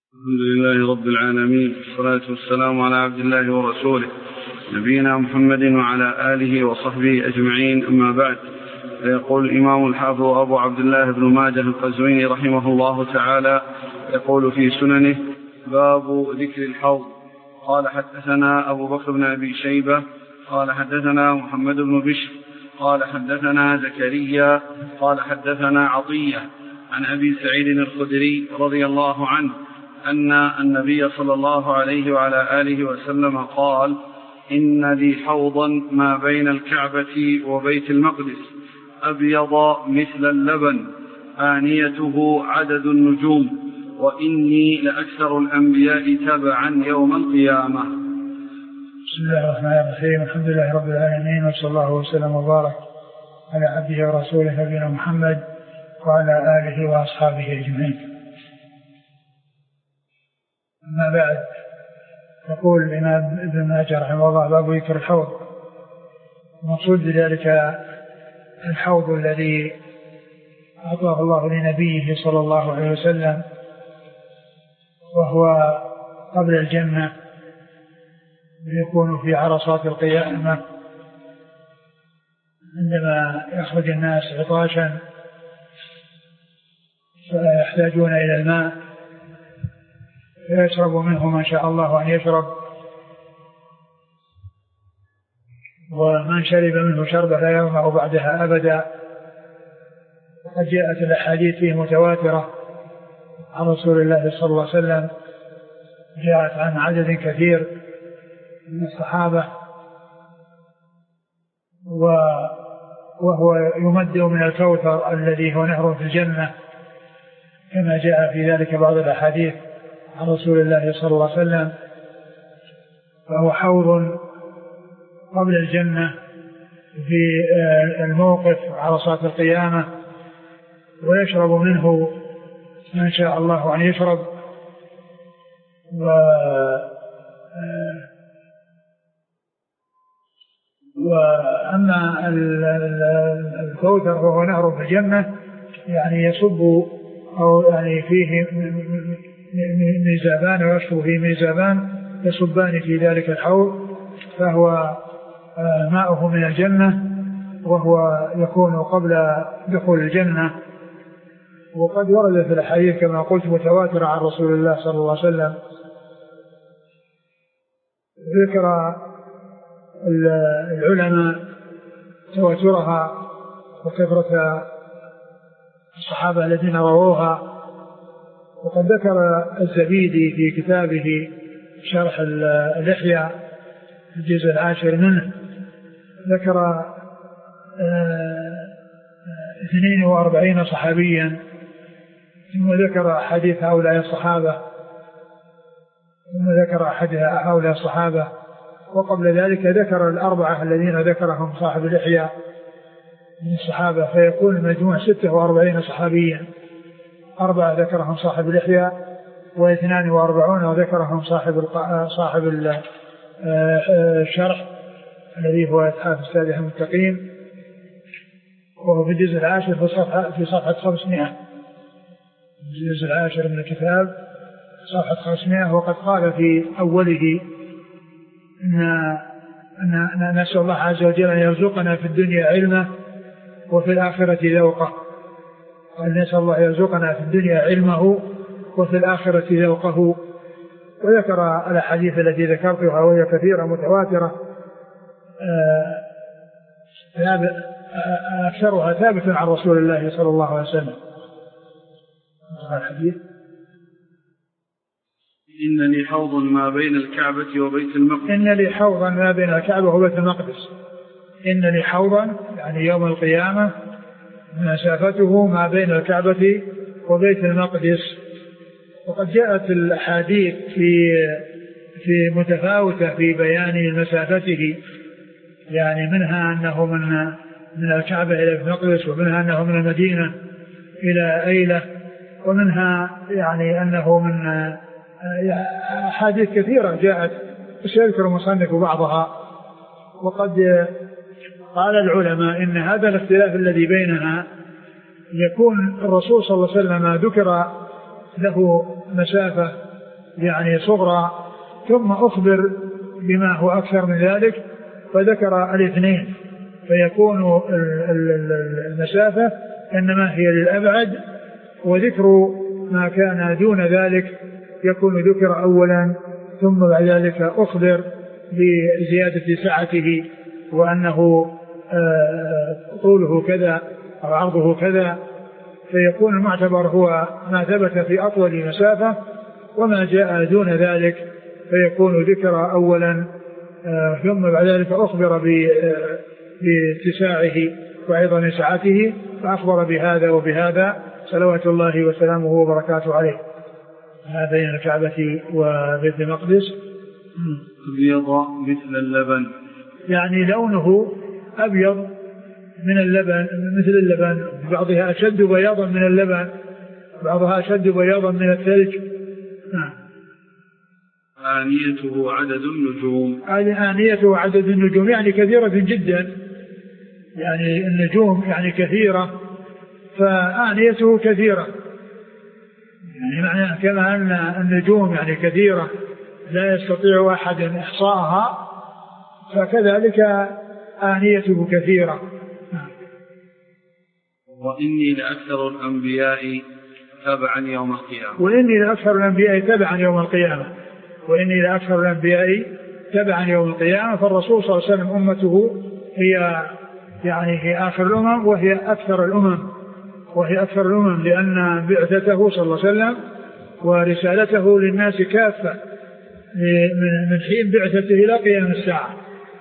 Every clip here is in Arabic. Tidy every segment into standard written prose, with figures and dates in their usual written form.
الحمد لله رب العالمين، والصلاة والسلام على عبد الله ورسوله نبينا محمد وعلى آله وصحبه أجمعين، أما بعد. يقول الإمام الحافظ أبو عبد الله بن ماجه القزويني رحمه الله تعالى يقول في سننه: باب ذكر الحوض. قال حدثنا أبو بكر بن أبي شيبة قال حدثنا محمد بن بشر قال حدثنا زكريا قال حدثنا عطية عن أبي سعيد الخدري رضي الله عنه أن النبي صلى الله عليه وعلى آله وسلم قال: إن لي حوضا ما بين الكعبة وبيت المقدس أبيض مثل اللبن آنيته عدد النجوم، وإني لأكثر الأنبياء تبعا يوم القيامة. بسم الله الرحمن الرحيم. الحمد لله رب العالمين، وصلى الله وسلم وبارك على عبده ورسوله نبينا محمد وعلى آله وأصحابه أجمعين. أما بعد، يقول الإمام ابن ماجه رحمه الله: باب ذكر الحوض. المقصود بذلك الحوض الذي أعطاه الله لنبيه صلى الله عليه وسلم، وهو قبل الجنة، يكون في عرصات القيامة عندما يخرج الناس عطاشا فيحتاجون إلى الماء فيشرب منه ما شاء الله أن يشرب، ومن شرب منه شربة لا يظمأ بعدها أبدا. وقد جاءت الأحاديث فيه متواترة عن رسول الله صلى الله عليه وسلم، جاءت عن عدد كثير من الصحابة، وهو يمد من الكوثر الذي هو نهر في الجنة، كما جاء في ذلك بعض الأحاديث عن رسول الله صلى الله عليه وسلم. فهو حوض قبل الجنة في الموقف عرصات القيامة، ويشرب منه ما شاء الله أن يشرب. وأما الكوثر وهو نهر في الجنة، يعني يصب أو يعني فيه ميزابان ويشرب فيه ميزابان يصبان في ذلك الحوض، فهو ماؤه من الجنة، وهو يكون قبل دخول الجنة. وقد ورد في الحديث كما قلت متواتر عن رسول الله صلى الله عليه وسلم. ذكر العلماء تواترها وكثرة الصحابة الذين رووها. وقد ذكر الزبيدي في كتابه شرح اللحية في الجزء 10 منه، ذكر 42 صحابيا، ثم ذكر حديث هؤلاء الصحابة، وقبل ذلك ذكر الأربعة الذين ذكرهم صاحب اللحية من الصحابة، فيكون المجموع 46 صحابيا. 4 ذكرهم صاحب اللحية، و42 ذكرهم صاحب الشرح الذي هو إتحاف السادة المتقين، وهو في الجزء 10 في صفحة 500، الجزء 10 من الكتاب صفحة 500. وقد قال في أوله أن نسأل الله عز وجل أن يرزقنا في الدنيا علمه وفي الآخرة ذوقه. قال: نسأل الله يرزقنا في الدنيا علمه وفي الآخرة ذوقه. وذكر الأحاديث التي ذكرتها وهي كثيرة متواترة، أكثرها ثابت عن رسول الله صلى الله عليه وسلم. الحديث: إن لي حوض ما بين الكعبة وبيت المقدس. إن لي حوضا ما بين الكعبة وبيت المقدس. إن لي حوضا يعني يوم القيامة مسافته ما بين الكعبة وبيت المقدس. وقد جاءت الأحاديث في متفاوتة في بيان مسافته، يعني منها أنه من الكعبة إلى بيت المقدس، ومنها أنه من المدينة إلى أيلة، ومنها يعني أنه من أحاديث كثيرة جاءت، سيذكر المصنف بعضها. وقد قال العلماء إن هذا الاختلاف الذي بينها يكون الرسول صلى الله عليه وسلم ذكر له مسافة يعني صغرى ثم أخبر بما هو أكثر من ذلك فذكر الاثنين، فيكون المسافة إنما هي للأبعد، وذكر ما كان دون ذلك يكون ذكر أولا ثم بعد ذلك أخبر بزيادة سعته وأنه طوله كذا أو عرضه كذا، فيكون المعتبر هو ما ثبت في أطول مسافة، وما جاء دون ذلك فيكون ذكر أولا ثم بعد ذلك أخبر باتساعه وعظم سعته، فأخبر بهذا وبهذا صلوات الله وسلامه وبركاته عليه. بين الكعبة وبيت المقدس أبيض مثل اللبن، يعني لونه أبيض من اللبن مثل اللبن، بعضها أشد بياضا من اللبن، بعضها أشد بياضا من الثلج. آنيته عدد النجوم، آنيته عدد النجوم يعني كثيرة جدا، يعني النجوم يعني كثيرة فآنيته كثيرة، يعني معنى كما أن النجوم يعني كثيرة لا يستطيع أحد إحصاءها، فكذلك آنيته كثيرة. وإني لأكثر الأنبياء تبعا يوم القيامة، وإني لأكثر الأنبياء تبعا يوم القيامة، وإني لأكثر الأنبياء تبعا يوم القيامة. فالرسول صلى الله عليه وسلم أمته هي يعني هي آخر الأمم وهي أكثر الأمم، لأن بعثته صلى الله عليه وسلم ورسالته للناس كافة من حين بعثته إلى قيام الساعة،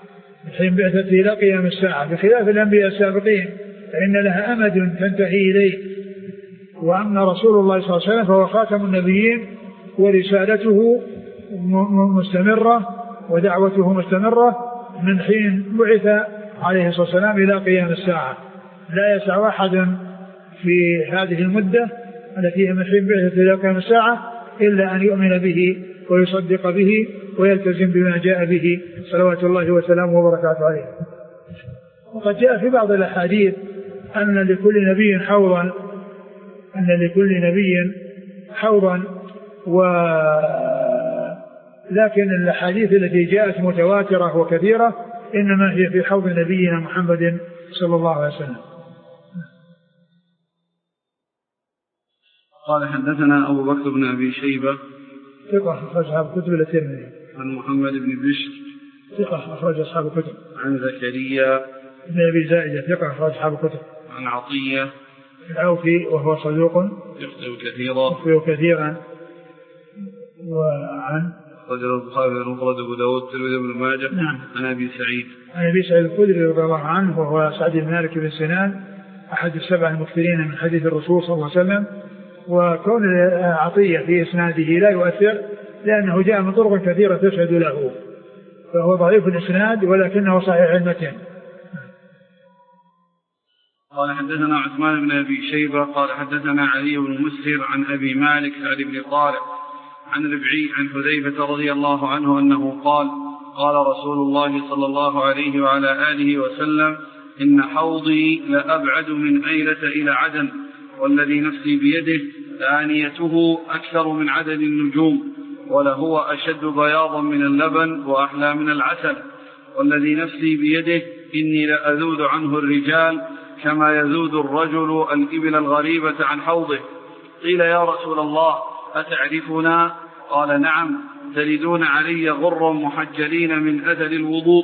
بخلاف الأنبياء السابقين فإن لها أمد تنتهي إليه. وأما رسول الله صلى الله عليه وسلم فهو خاتم النبيين ورسالته مستمرة ودعوته مستمرة من حين بعث عليه الصلاة والسلام إلى قيام الساعة. لا يسع أحد في هذه المدة التي هي من حين بعثة إلى قيام الساعة إلا أن يؤمن به ويصدق به ويلتزم بما جاء به صلوات الله وسلامه وبركاته عليه. وقد جاء في بعض الأحاديث أن لكل نبي حوضا لكن الأحاديث التي جاءت متواترة وكثيرة إنما هي في حوض نبينا محمد صلى الله عليه وسلم. قال حدثنا أبو بكر بن أبي شيبة ثقة أخرج أصحاب الكتب الترمذي. عن محمد بن بشر ثقة أخرج أصحاب الكتب. عن زكريا بن أبي زائدة ثقة أخرج أصحاب الكتب. عن عطية العوفي وهو صدوق يخطئ كثيرا. وعن رجل البخاري المفرد أبو داود الترمذي بن ماجه. نعم. عن أبي سعيد الخدري رضي الله عنه وهو سعد بن مالك بن سنان أحد السبع المكثرين من حديث الرسول صلى الله عليه وسلم. وكون عطية في إسناده لا يؤثر لأنه جاء من طرق كثيرة تشهد له، فهو ضعيف الإسناد ولكنه صحيح المتن. قال حدثنا عثمان بن أبي شيبة قال حدثنا علي بن مسهر عن أبي مالك سعد بن طارق عن ربعي عن حذيفة رضي الله عنه أنه قال قال رسول الله صلى الله عليه وعلى آله وسلم إن حوضي لأبعد من أيلة إلى عدن، والذي نفسي بيده آنيته أكثر من عدد النجوم، ولهو أشد بياضا من اللبن وأحلى من العسل، والذي نفسي بيده إني لأذود عنه الرجال كما يذود الرجل الإبل الغريبة عن حوضه. قيل يا رسول الله أتعرفنا؟ قال نعم، تلدون علي غرا محجلين من أثر الوضوء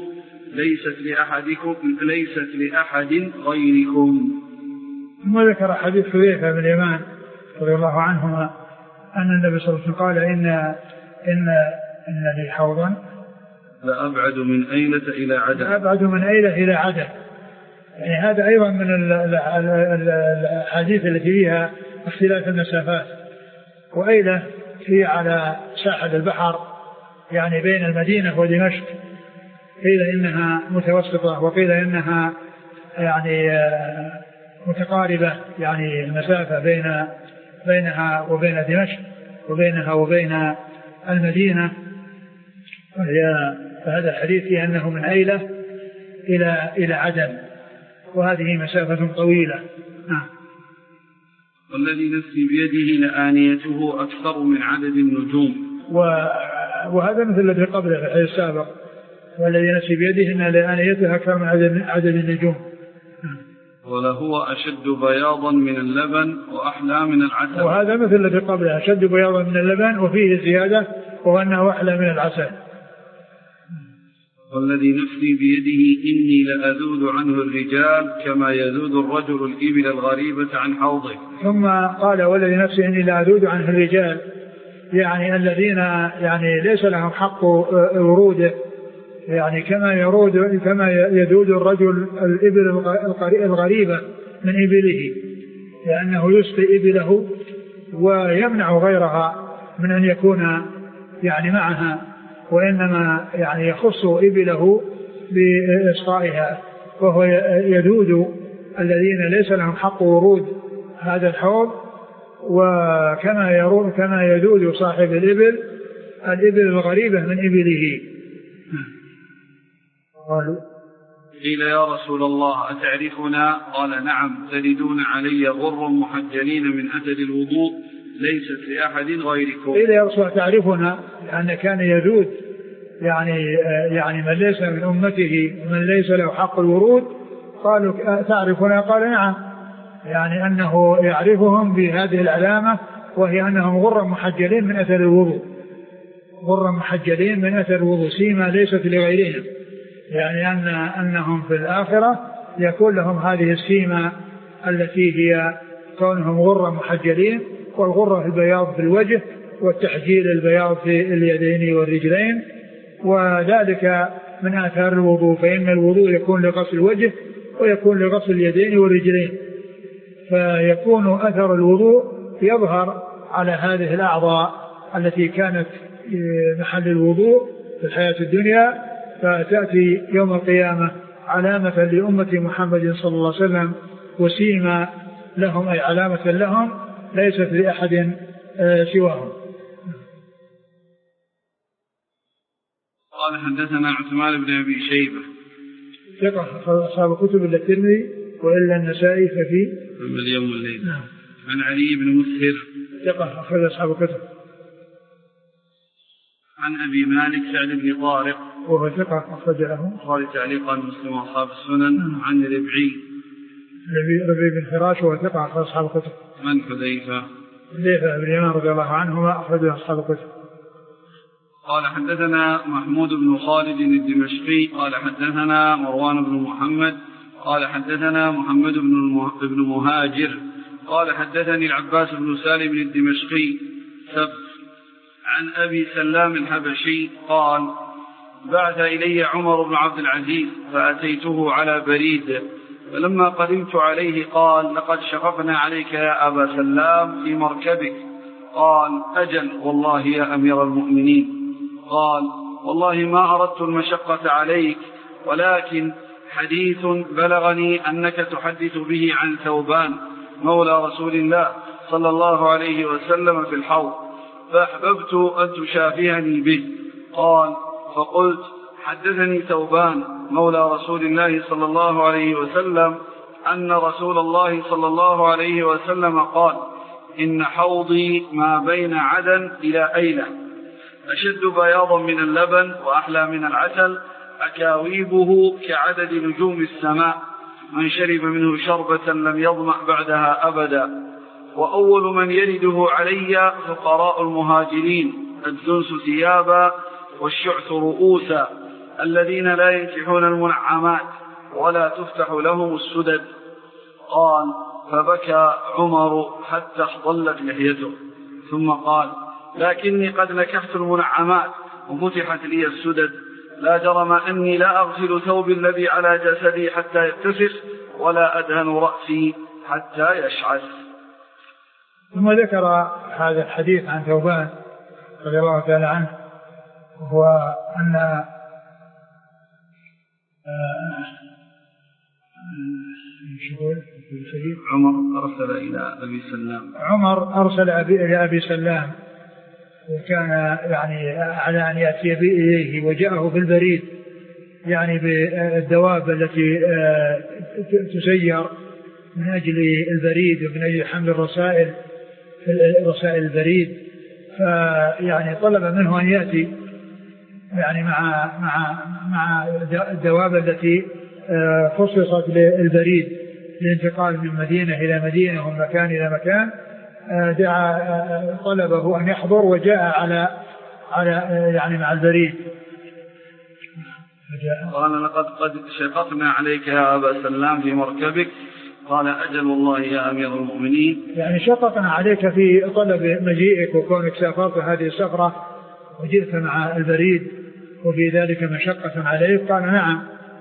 ليست لأحد غيركم. ثم ذكر حديث حذيفة بن اليمان رضي الله عنهما أن النبي صلى الله عليه وسلم قال إن لي حوضا لأبعد من أيلة إلى عدن. يعني هذا أيضا من الحديث التي فيها اختلاف المسافات. وأيلة هي على ساحل البحر يعني بين المدينة ودمشق، قيل إنها متوسطة وقيل إنها يعني متقاربة، يعني المسافة بينها وبين دمشق وبينها وبين المدينة. فهذا الحديث فيه أنه من أيلة إلى عدن، وهذه مسافة طويلة. والذي نفسي بيده لآنيته أكثر من عدد النجوم. وهذا مثل الذي قبله في الحديث السابق والذي نفسي بيده إن لآنيتها أكثر من عدد النجوم. ولهو أشد بياضا من اللبن وأحلى من العسل. وهذا مثل الذي قبله أشد بياضا من اللبن وفيه زيادة وهو أنه أحلى من العسل. والذي نفسي بيده إني لأذود عنه الرجال كما يذود الرجل الإبل الغريبة عن حوضه. ثم قال والذي نفسي إني لأذود عنه الرجال يعني الذين يعني ليس لهم حق وروده يعني كما يذود الرجل الإبل الغريبة من إبله لأنه يسقي إبله ويمنع غيرها من أن يكون يعني معها وإنما يعني يخص إبله بإسقائها وهو يذود الذين ليس لهم حق ورود هذا الحوض كما يذود صاحب الإبل الغريبة من إبله. قالوا قيل يا رسول الله أتعرفنا؟ قال نعم تردون علي غر محجلين من أثر الوضوء ليست لأحد غيركم. قيل يا رسول الله تعرفنا لأن كان يذود يعني من ليس من أمته ومن ليس له حق الورود. قالوا تعرفنا؟ قال نعم يعني أنه يعرفهم بهذه العلامة وهي أنهم غر محجلين من أثر الوضوء سيما ليست لغيرهم يعني أنهم في الآخرة يكون لهم هذه السيمة التي هي كونهم غر محجلين والغرة في البياض في الوجه والتحجيل البياض في اليدين والرجلين وذلك من آثار الوضوء فإن الوضوء يكون لغسل الوجه ويكون لغسل اليدين والرجلين فيكون أثر الوضوء يظهر على هذه الأعضاء التي كانت محل الوضوء في الحياة الدنيا فتأتي يوم القيامة علامة لأمة محمد صلى الله عليه وسلم وسيما لهم أي علامة لهم ليست لأحد سواهم. قال حدثنا عثمان بن أبي شيبة ثقة أصحاب الكتب إلا الترمذي وإلا النسائي ففي اليوم والليل. نعم. عن علي بن مسهر ثقة أخرج أصحاب الكتب. عن أبي مالك سعد بن طارق وهو ثقة أخرج له البخاري تعليقا مسلم وأصحاب السنن. عن ربعي بن فراش وهو ثقة أخرج أصحاب الكتب. عن حذيفة بن اليمان رضي الله عنهما أخرج أصحاب الكتب. قال حدثنا محمود بن خالد الدمشقي قال حدثنا مروان بن محمد قال حدثنا محمد بن مهاجر قال حدثني العباس بن سالم الدمشقي عن أبي سلام الحبشي قال بعث إلي عمر بن عبد العزيز فأتيته على بريد فلما قدمت عليه قال لقد شققنا عليك يا أبا سلام في مركبك. قال أجل والله يا أمير المؤمنين. قال والله ما أردت المشقة عليك ولكن حديث بلغني أنك تحدث به عن ثوبان مولى رسول الله صلى الله عليه وسلم في الحوض فأحببت أن تشافهني به. قال فقلت حدثني ثوبان مولى رسول الله صلى الله عليه وسلم أن رسول الله صلى الله عليه وسلم قال إن حوضي ما بين عدن إلى أيلة أشد بياضا من اللبن وأحلى من العسل أكاويبه كعدد نجوم السماء من شرب منه شربة لم يظمأ بعدها أبدا. وأول من يرده علي فقراء المهاجرين الدنس ثيابا والشعث رؤوسا الذين لا ينكحون المنعمات ولا تفتح لهم السدد. قال فبكى عمر حتى احضلت لحيته ثم قال لكني قد نكحت المنعمات وفتحت لي السدد لا جرم أني لا أغسل ثوبي الذي على جسدي حتى يتسخ ولا أدهن رأسي حتى يشعث. ثم ذكر هذا الحديث عن ثوبان رضي الله تعالى عنه وهو أن عمر أرسل إلى أبي سلام إلى أبي سلام وكان يعني على أن يأتي إليه وجاءه بالبريد يعني بالدواب التي تسير من أجل البريد ومن أجل حمل رسائل البريد فيعني طلب منه أن يأتي يعني مع الدواب التي خصصت للبريد للانتقال من مدينة إلى مدينة ومن مكان إلى مكان. طلبه أن يحضر وجاء على يعني مع البريد. قال لقد شققنا عليك يا أبا سلام في مركبك. قال أجل الله يا أمير المؤمنين. يعني شققنا عليك في طلب مجيئك وكونك سافرت هذه السفرة وجئت مع البريد وفي ذلك مشقة عليك. قال نعم.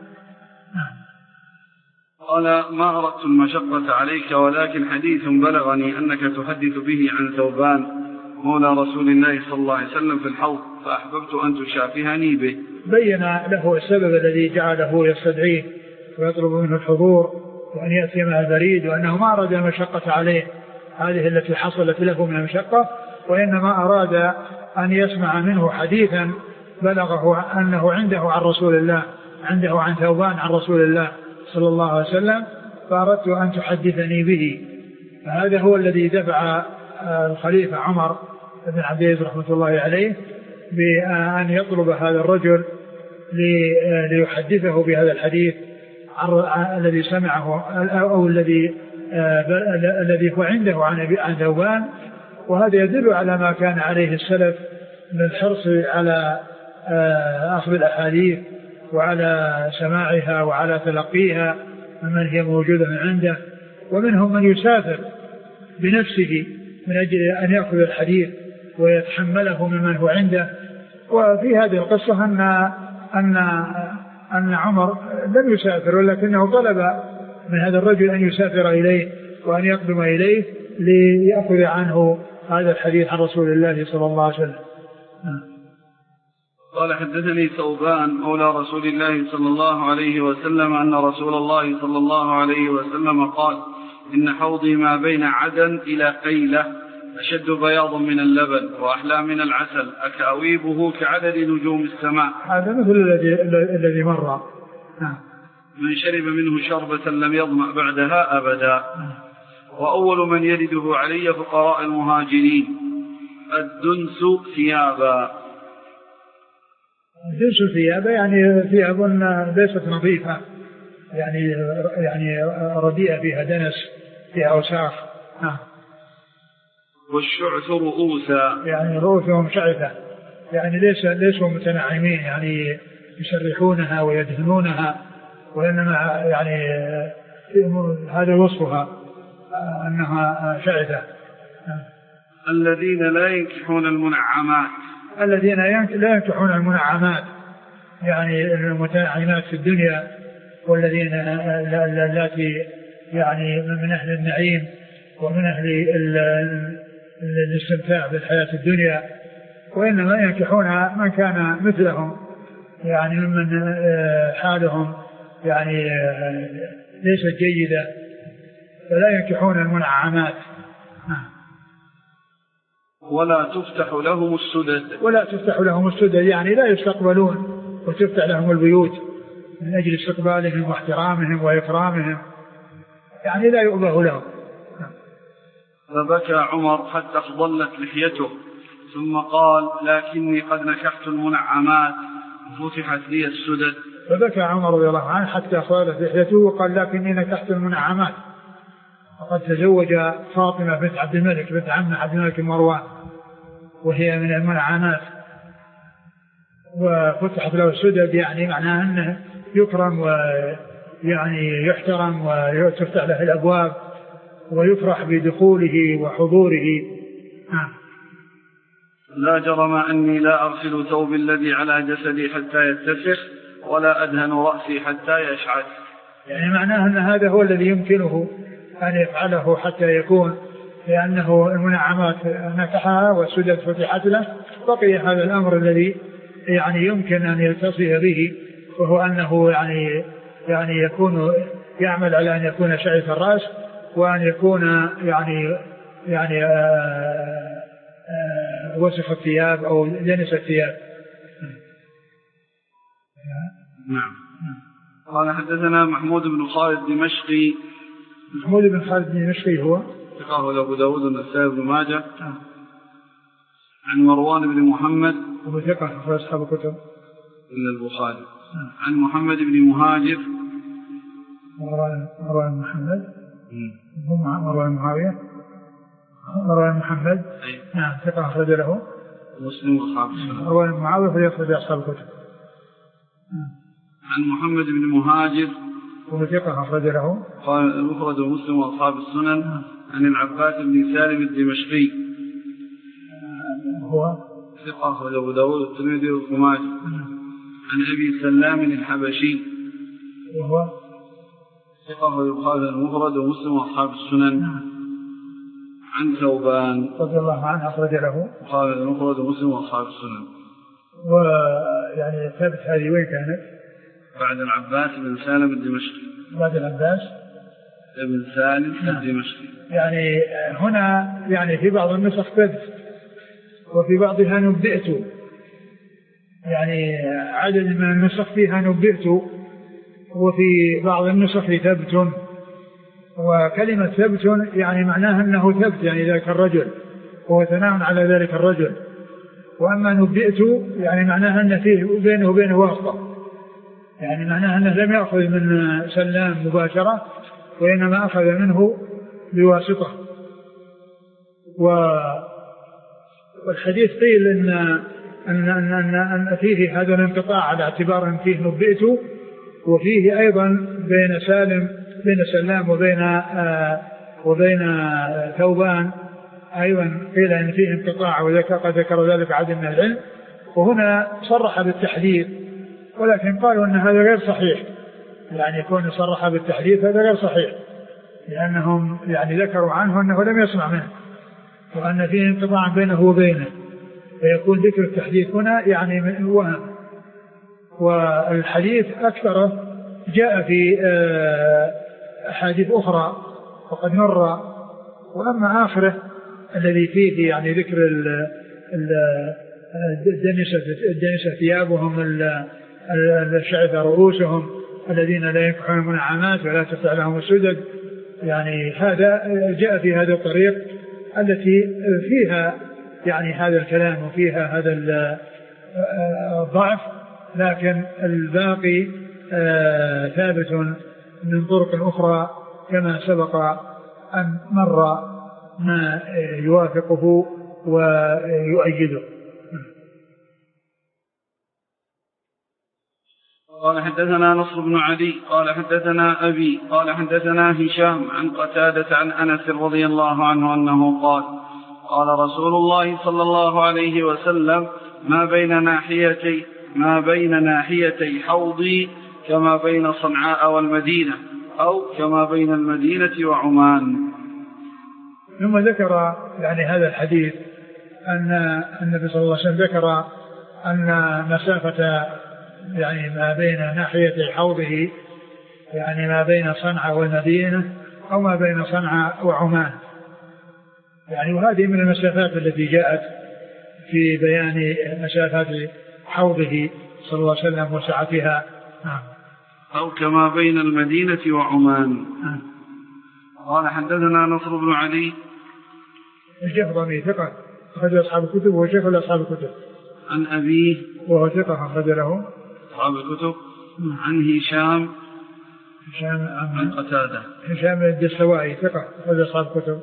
قال ما أردت المشقة عليك ولكن حديث بلغني أنك تحدث به عن ثوبان مولى رسول الله صلى الله عليه وسلم في الحوض فأحببت أن تشافهني به. بين له السبب الذي جعله يستدعيه ويطلب منه الحضور وأن يأتي مع البريد وأنه ما أراد المشقة عليه هذه التي حصلت له من المشقة وإنما أراد أن يسمع منه حديثا بلغه أنه عنده عن رسول الله عنده عن ثوبان عن رسول الله صلى الله عليه وسلم فأردت أن تحدثني به. فهذا هو الذي دفع الخليفة عمر بن عبد العزيز رحمة الله عليه بأن يطلب هذا الرجل ليحدثه بهذا الحديث الذي سمعه أو الذي هو عنده عن ثوبان. وهذا يدل على ما كان عليه السلف من الحرص على أخذ الأحاديث وعلى سماعها وعلى تلقيها ممن هي موجودة من عنده. ومنهم من يسافر بنفسه من أجل أن يأخذ الحديث ويتحمله ممن هو عنده. وفي هذه القصة أن عمر لم يسافر ولكنه طلب من هذا الرجل أن يسافر إليه وأن يقدم إليه ليأخذ عنه هذا الحديث عن رسول الله صلى الله عليه وسلم. قال حدثني ثوبان مولى رسول الله صلى الله عليه وسلم أن رسول الله صلى الله عليه وسلم قال إن حوضي ما بين عدن إلى قيلة أشد بياض من اللبن وأحلى من العسل أكاويبه كعدد نجوم السماء. هذا مثل الذي مر. من شرب منه شربة لم يظمأ بعدها أبدا. وأول من يرده علي فقراء المهاجرين الدنس ثيابا. الدنس ثيابا يعني ثياب ليست نظيفة يعني رديئة فيها دنس فيها أوساخ. والشعث رؤوسا يعني رؤوسهم شعثة يعني ليسوا متنعمين يعني يسرحونها ويدهنونها وإنما يعني هذا وصفها أنها شعثة. الذين لا ينكحون المنعمات الذين لا ينكحون المنعمات يعني المتنعمات في الدنيا والذين التي يعني من أهل النعيم ومن أهل الاستمتاع بالحياة الدنيا وإنما ينكحون من كان مثلهم يعني ممن حالهم يعني ليست جيدة فلا ينكحون المنعمات. ولا تفتح لهم السدد يعني لا يستقبلون وتفتح لهم البيوت من أجل استقبالهم واحترامهم وإكرامهم يعني لا يؤبه لهم. فبكى عمر حتى اخضلت لحيته ثم قال لكني قد نكحت المنعمات فتحت لي السدد. فبكى عمر رضي الله عنه حتى اخضلت لحيته وقال لكني نكحت المنعمات. وقد تزوج فاطمة بنت عبد الملك بنت عم عبد الملك مروان وهي من المنعمات وفتحت له السدد يعني معناه أنه يكرم ويعني يحترم وتفتح له الأبواب ويفرح بدخوله وحضوره. لا جرم أني لا أغسل ثوب الذي على جسدي حتى يتسخ ولا أدهن رأسي حتى يشعث. يعني معناه أن هذا هو الذي يمكنه أن يفعله حتى يكون لأنه المنعمات نكحها والسدد فتحت له. بقي هذا الأمر الذي يعني يمكن أن يلتصي به وهو أنه يعني يكون يعمل على أن يكون شعث الرأس وأن يكون يعني وسخ الثياب أو جنس الثياب. نعم. قال حدثنا محمود بن خالد دمشقي. محمود بن خالد دمشقي هو ثقة أبو داود والنسائي بن ماجه. عن مروان بن محمد وهو ثقة أخرج أصحاب الكتب إلا البخاري. عن محمد بن مهاجر مروان محمد مروان معاوية مروان محمد نعم ثقة أخرج له مسلم وأصحاب السنن. مروان معاوية فيخرج أصحاب الكتب. عن محمد بن مهاجر وهو ثقة أخرج له قال المفرد مسلم وأصحاب السنن. عن العباس بن سالم الدمشقي هو ثقة أخرج أبو داود والترمذي وابن ماجه. عن أبي سلام الحبشي وهو ثقة أخرج البخاري المفرد ومسلم وأصحاب السنن. عن ثوبان رضي الله عنه أخرج له البخاري المفرد ومسلم وأصحاب السنن. ويعني ثابت هذه وين كانت؟ بعد العباس بن سالم الدمشقي. بعد العباس بن سالم الدمشقي. يعني هنا يعني في بعض النسخ ثبت وفي بعضها نبئت، يعني عدد من النسخ فيها نبئت وفي بعض النسخ ثبت. وكلمة ثبت يعني معناها أنه ثبت يعني ذلك الرجل وهو ثناء على ذلك الرجل. وأما نبئت يعني معناها أن فيه بينه وبينه واسطة، يعني معناها أنه لم يأخذ من سلام مباشرة وإنما أخذ منه بواسطة. والحديث قيل أن فيه هذا الانقطاع على اعتبار أن فيه نبئت، وفيه أيضا بين سلام وبين ثوبان أيضا قيل أن فيه انقطاع وقد ذكر ذلك عدد من العلم. وهنا صرح بالتحديث، ولكن قالوا أن هذا غير صحيح، يعني يكون صرح بالتحديث هذا غير صحيح، لأنهم يعني ذكروا عنه أنه لم يسمع منه وأن فيه انقطاع بينه وبينه، فيكون ذكر التحديث هنا يعني وهم. والحديث أكثره جاء في أحاديث أخرى وقد مر. وأما آخره الذي فيه يعني ذكر الدنسة ثيابهم الشعث رؤوسهم الذين لا ينكحون المنعمات ولا تفتح لهم السدد، يعني هذا جاء في هذا الطريق التي فيها يعني هذا الكلام وفيها هذا الضعف، لكن الباقي ثابت من طرق أخرى كما سبق أن مر ما يوافقه ويؤيده. قال حدثنا نصر بن علي قال حدثنا أبي قال حدثنا هشام عن قتادة عن أنس رضي الله عنه أنه قال قال رسول الله صلى الله عليه وسلم ما بين ناحيتي حوضي كما بين صنعاء والمدينة أو كما بين المدينة وعمان. ثم ذكر يعني هذا الحديث أن النبي صلى الله عليه وسلم ذكر أن مسافة يعني ما بين ناحيتي حوضه يعني ما بين صنعاء والمدينة أو ما بين صنعاء وعمان، يعني وهذه من المسافات التي جاءت في بيان مسافات حوضه صلى الله عليه وسلم وسعتها. أو كما بين المدينة وعمان. قال حدثنا نصر بن علي الشيخ ضمي ثقة أخرج أصحاب الكتب وهو شيخ لأصحاب الكتب. عن أبيه وهو ثقة أخرج له أصحاب الكتب. عن هشام عن قتادة هشام الدستوائي ثقة أخرج أصحاب الكتب.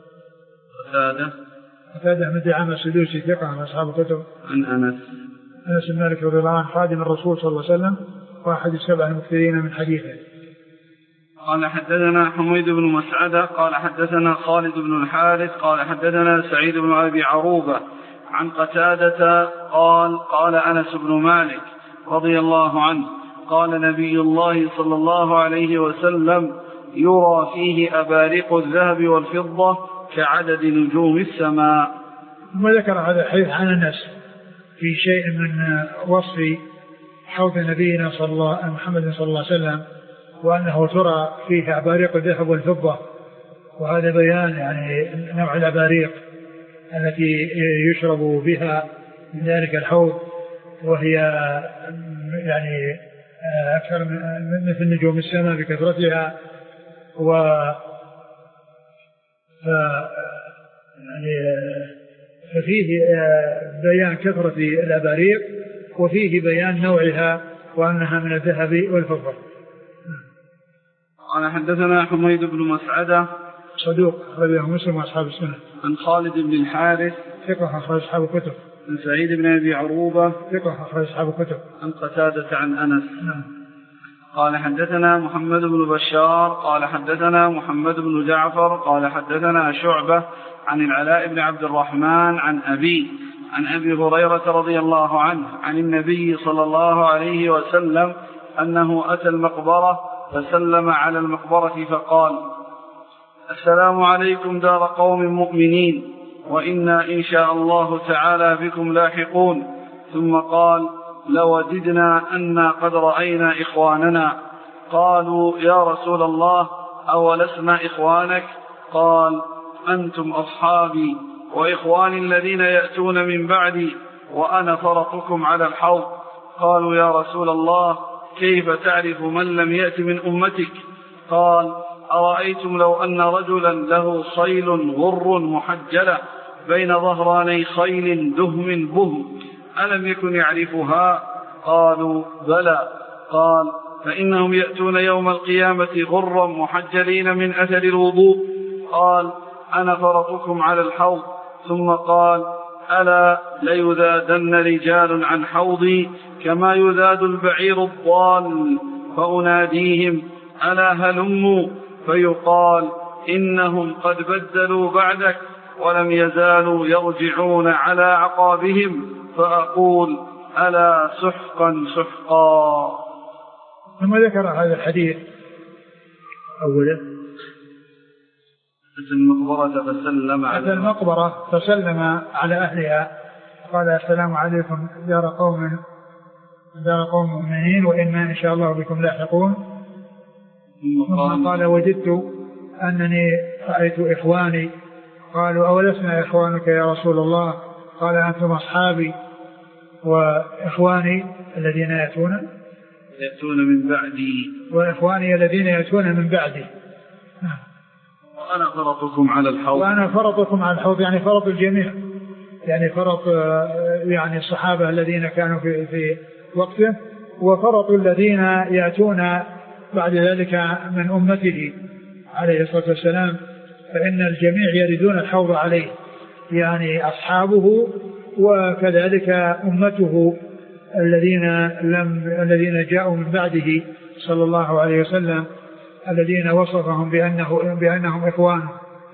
قتادة من دعامة السدوسي ثقة عن أصحاب الكتب. عن أنس بن مالك رضي الله عنه خادم الرسول صلى الله عليه وسلم واحد السبع المكثرين من حديثه. قال حدثنا حميد بن مسعدة قال حدثنا خالد بن الحارث قال حدثنا سعيد بن أبي عروبة عن قتادة قال أنس بن مالك رضي الله عنه قال نبي الله صلى الله عليه وسلم يرى فيه أباريق الذهب والفضة كعدد نجوم السماء. ثم ذكر هذا الحديث عن أنس في شيء من وصف حوض نبينا محمد صلى الله عليه وسلم وأنه ترى فيه أباريق الذهب والفضة، وهذا بيان يعني نوع الأباريق التي يشرب بها من ذلك الحوض، وهي يعني أكثر من مثل نجوم السماء بكثرتها. يعني ففيه بيان كثرة الأباريق، وفيه بيان نوعها وأنها من الذهب والفضة. قال حدثنا حميد بن مسعدة صدوق أخرجه مسلم وأصحاب السنة. عن خالد بن الحارث ثقة أخرج أصحاب الكتب. عن سعيد بن أبي عروبة ثقة أخرج أصحاب الكتب. عن قتادة عن أنس. قال حدثنا محمد بن بشار قال حدثنا محمد بن جعفر قال حدثنا شعبة عن العلاء بن عبد الرحمن عن أبي هريرة رضي الله عنه عن النبي صلى الله عليه وسلم أنه أتى المقبرة فسلم على المقبرة فقال: السلام عليكم دار قوم مؤمنين، وإنا إن شاء الله تعالى بكم لاحقون. ثم قال: لوددنا أنا قد رأينا إخواننا. قالوا: يا رسول الله أولسنا إخوانك؟ قال: أنتم أصحابي وإخواني الذين يأتون من بعدي، وأنا فرطكم على الحوض. قالوا: يا رسول الله كيف تعرف من لم يأت من أمتك؟ قال: أرأيتم لو أن رجلا له خيل غر محجلة بين ظهراني خيل دهم بهم ألم يكن يعرفها؟ قالوا: بلى. قال: فإنهم يأتون يوم القيامة غرا محجلين من أثر الوضوء. قال: أنا فرطكم على الحوض. ثم قال: ألا ليذادن رجال عن حوضي كما يذاد البعير الضال، فأناديهم: ألا هلموا؟ فيقال: إنهم قد بدلوا بعدك ولم يزالوا يرجعون على عقابهم، فأقول: ألا سحقا سحقا. ثم ذكر هذا الحديث أولا: أتى المقبرة فسلم على أهلها، قال: السلام عليكم دار قوم مؤمنين، وإنا إن شاء الله بكم لاحقون. ثم قال: وجدت أنني رأيت إخواني. قالوا: أولسنا إخوانك يا رسول الله؟ قال: أنتم أصحابي وإخواني الذين يأتون من بعدي، وإخواني الذين يأتون من بعدي، وأنا فرطكم على الحوض. وأنا فرطكم على الحوض، يعني فرط الجميع، يعني فرط يعني الصحابة الذين كانوا في وقته، وفرط الذين يأتون بعد ذلك من أمته عليه الصلاة والسلام، فإن الجميع يردون الحوض عليه، يعني أصحابه وكذلك أمته الذين جاءوا من بعده صلى الله عليه وسلم، الذين وصفهم بأنهم إخوانه.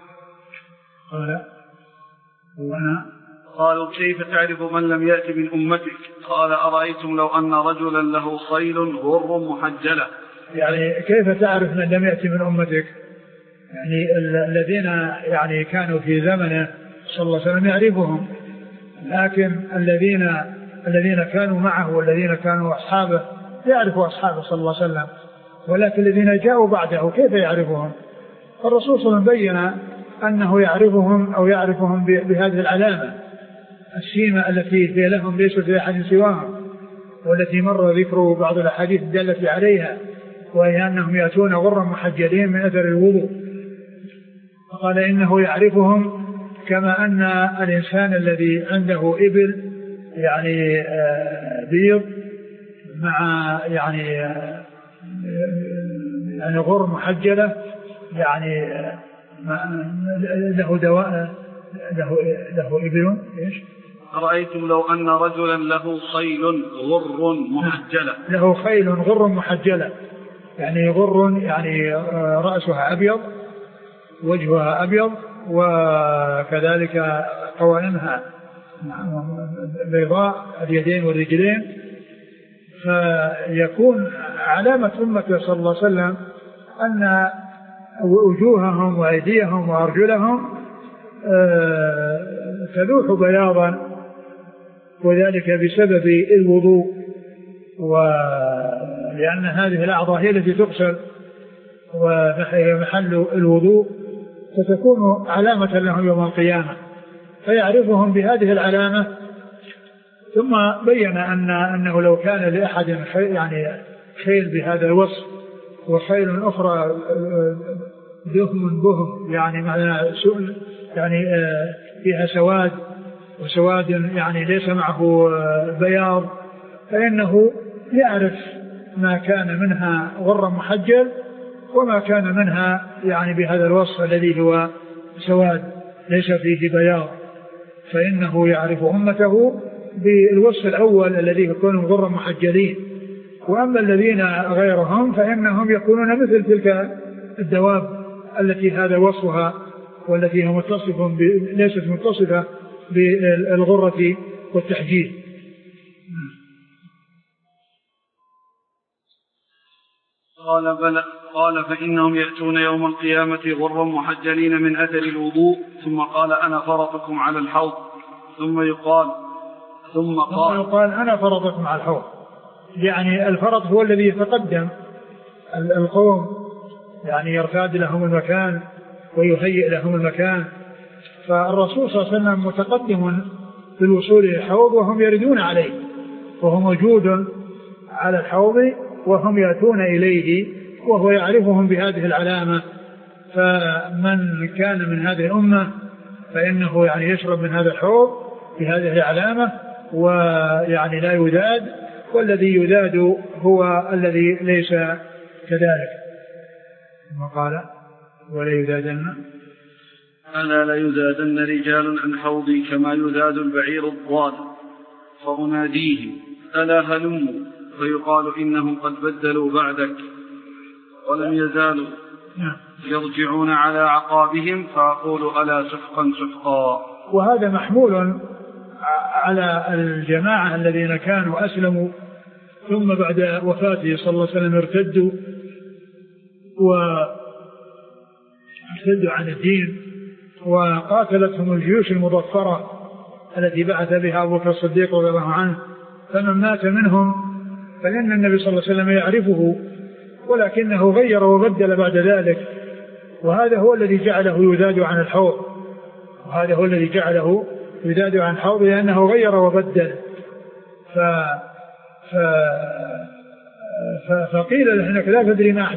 قالوا: كيف تعرف من لم يأت من أمتك؟ قال: أرأيتم لو أن رجلا له خيل غر محجلة. يعني كيف تعرف من لم يأت من أمتك؟ يعني الذين يعني كانوا في زمنه صلى الله عليه وسلم يعرفهم، لكن الذين كانوا معه والذين كانوا أصحابه يعرفوا أصحابه صلى الله عليه وسلم، ولكن الذين جاءوا بعده كيف يعرفهم؟ الرسول صلى الله عليه وسلم بين أنه يعرفهم أو يعرفهم بهذه العلامة السيمة التي لهم ليست لأحد سواهم، والتي مر ذكر بعض الأحاديث الدالة عليها، وهي أنهم يأتون غرا محجلين من أثر الوضوء. فقال: إنه يعرفهم كما أن الإنسان الذي عنده إبل يعني بيض مع يعني غر محجلة، يعني له دواء له إبل. إيش؟ أرأيتم لو أن رجلا له خيل غر محجلة. له خيل غر محجلة، يعني غر يعني رأسها أبيض، وجهها أبيض، وكذلك قوائمها بيضاء، اليدين والرجلين، فيكون علامة أمته صلى الله عليه وسلم أن وجوههم وأيديهم وأرجلهم تلوح بياضا، وذلك بسبب الوضوء، ولأن هذه الأعضاء هي التي تغسل وهي محل الوضوء، فتكون علامة لهم يوم القيامة، فيعرفهم بهذه العلامة. ثم بين أنه لو كان لأحد يعني خيل بهذا الوصف وخيل أخرى دهم بهم، يعني معنى يعني فيها سواد وسواد يعني ليس معه بياض، فإنه يعرف ما كان منها غرا محجل وما كان منها يعني بهذا الوصف الذي هو سواد ليس فيه بياض، فإنه يعرف أمته بالوصف الأول الذي يكون غرا محجلين. وأما الذين غيرهم فإنهم يكونون مثل تلك الدواب التي هذا وصفها والتي هي ليست متصفة بالغرة والتحجيل. قال فإنهم يأتون يوم القيامة غرا محجلين من أثر الوضوء. ثم قال أنا فرطكم على الحوض. ثم قال أنا فرطكم على الحوض. يعني الفرط هو الذي يتقدم القوم، يعني يرتاد لهم المكان ويهيئ لهم المكان. فالرسول صلى الله عليه وسلم متقدم في الوصول إلى الحوض وهم يردون عليه، وهو موجود على الحوض وهم يأتون إليه وهو يعرفهم بهذه العلامة. فمن كان من هذه الأمة فإنه يعني يشرب من هذا الحوض بهذه العلامة ويعني لا يذاد، والذي يذاد هو الذي ليس كذلك. ثم قال ولا يذادن ألا لا يذادن رجال عن حوضي كما يذاد البعير الضال، فأناديهم ألا هلموا، فيقال إنهم قد بدلوا بعدك، ولم يزالوا يرجعون على عقابهم، فأقول ألا سحقا سحقا. وهذا محمول على الجماعة الذين كانوا أسلموا ثم بعد وفاته صلى الله عليه وسلم ارتدوا عن الدين، وقاتلتهم الجيوش المظفرة التي بعث بها أبو بكر الصديق رضي الله عنه. فمن مات منهم فإن النبي صلى الله عليه وسلم يعرفه، ولكنه غير وبدل بعد ذلك، وهذا هو الذي جعله يذاد عن الحوض، لأنه غير وبدل. فقيل له إنك لا تدري ما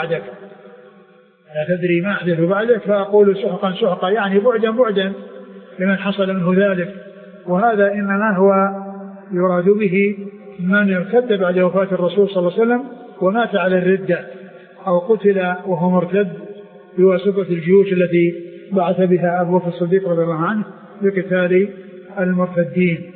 أحدث بعدك، فأقول سحقا سحقا، يعني بعدا لمن حصل منه ذلك. وهذا إنما هو يراد به من ارتد بعد وفاة الرسول صلى الله عليه وسلم ومات على الردة أو قتل وهو مرتد بواسطة الجيوش التي بعث بها أبو بكر الصديق رضي الله عنه لقتال المرتدين.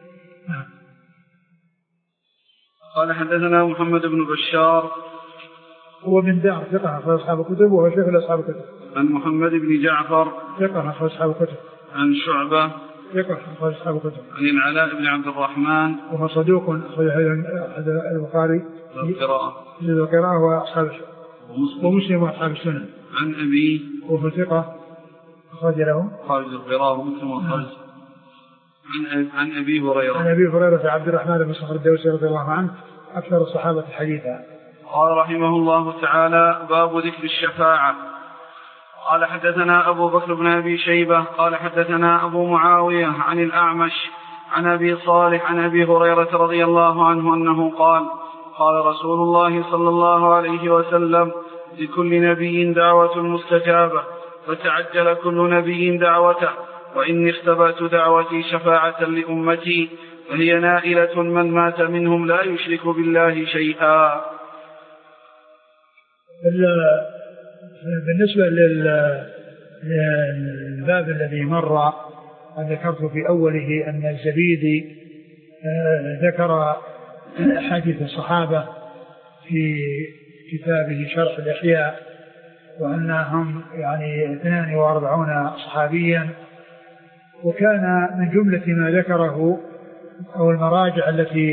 قال حدثنا محمد بن بشار هو من دار ثقة أخرج أصحاب الكتب وهو شيخ أصحاب الكتب. عن محمد بن جعفر ثقة أخرج أصحاب الكتب. عن شعبة ثقة أخرج أصحاب الكتب. عن العلاء بن عبد الرحمن وهو صدوق أخرج البخاري القراءة وأصحاب ومسلم وأصحاب السنن. عن أبي وهو ثقة أخرج له خارج القراءة ومسلم وأصحاب عن أبي هريرة عبد الرحمن بن صخر الدوسي رضي الله عنه أكثر الصحابة حديثا. قال رحمه الله تعالى باب ذكر الشفاعة. قال حدثنا أبو بكر بن أبي شيبة قال حدثنا أبو معاوية عن الأعمش عن أبي صالح عن أبي هريرة رضي الله عنه أنه قال رسول الله صلى الله عليه وسلم لكل نبي دعوة مستجابة، فتعجل كل نبي دعوته، وإني اختبأت دعوتي شفاعة لأمتي، فهي نائلة من مات منهم لا يشرك بالله شيئا. بالنسبة للباب الذي مر ذكرت في أوله أن الزبيدي ذكر حديث الصحابة في كتابه شرح الإحياء، وأنهم يعني 42 صحابيا، وكان من جملة ما ذكره أو المراجع التي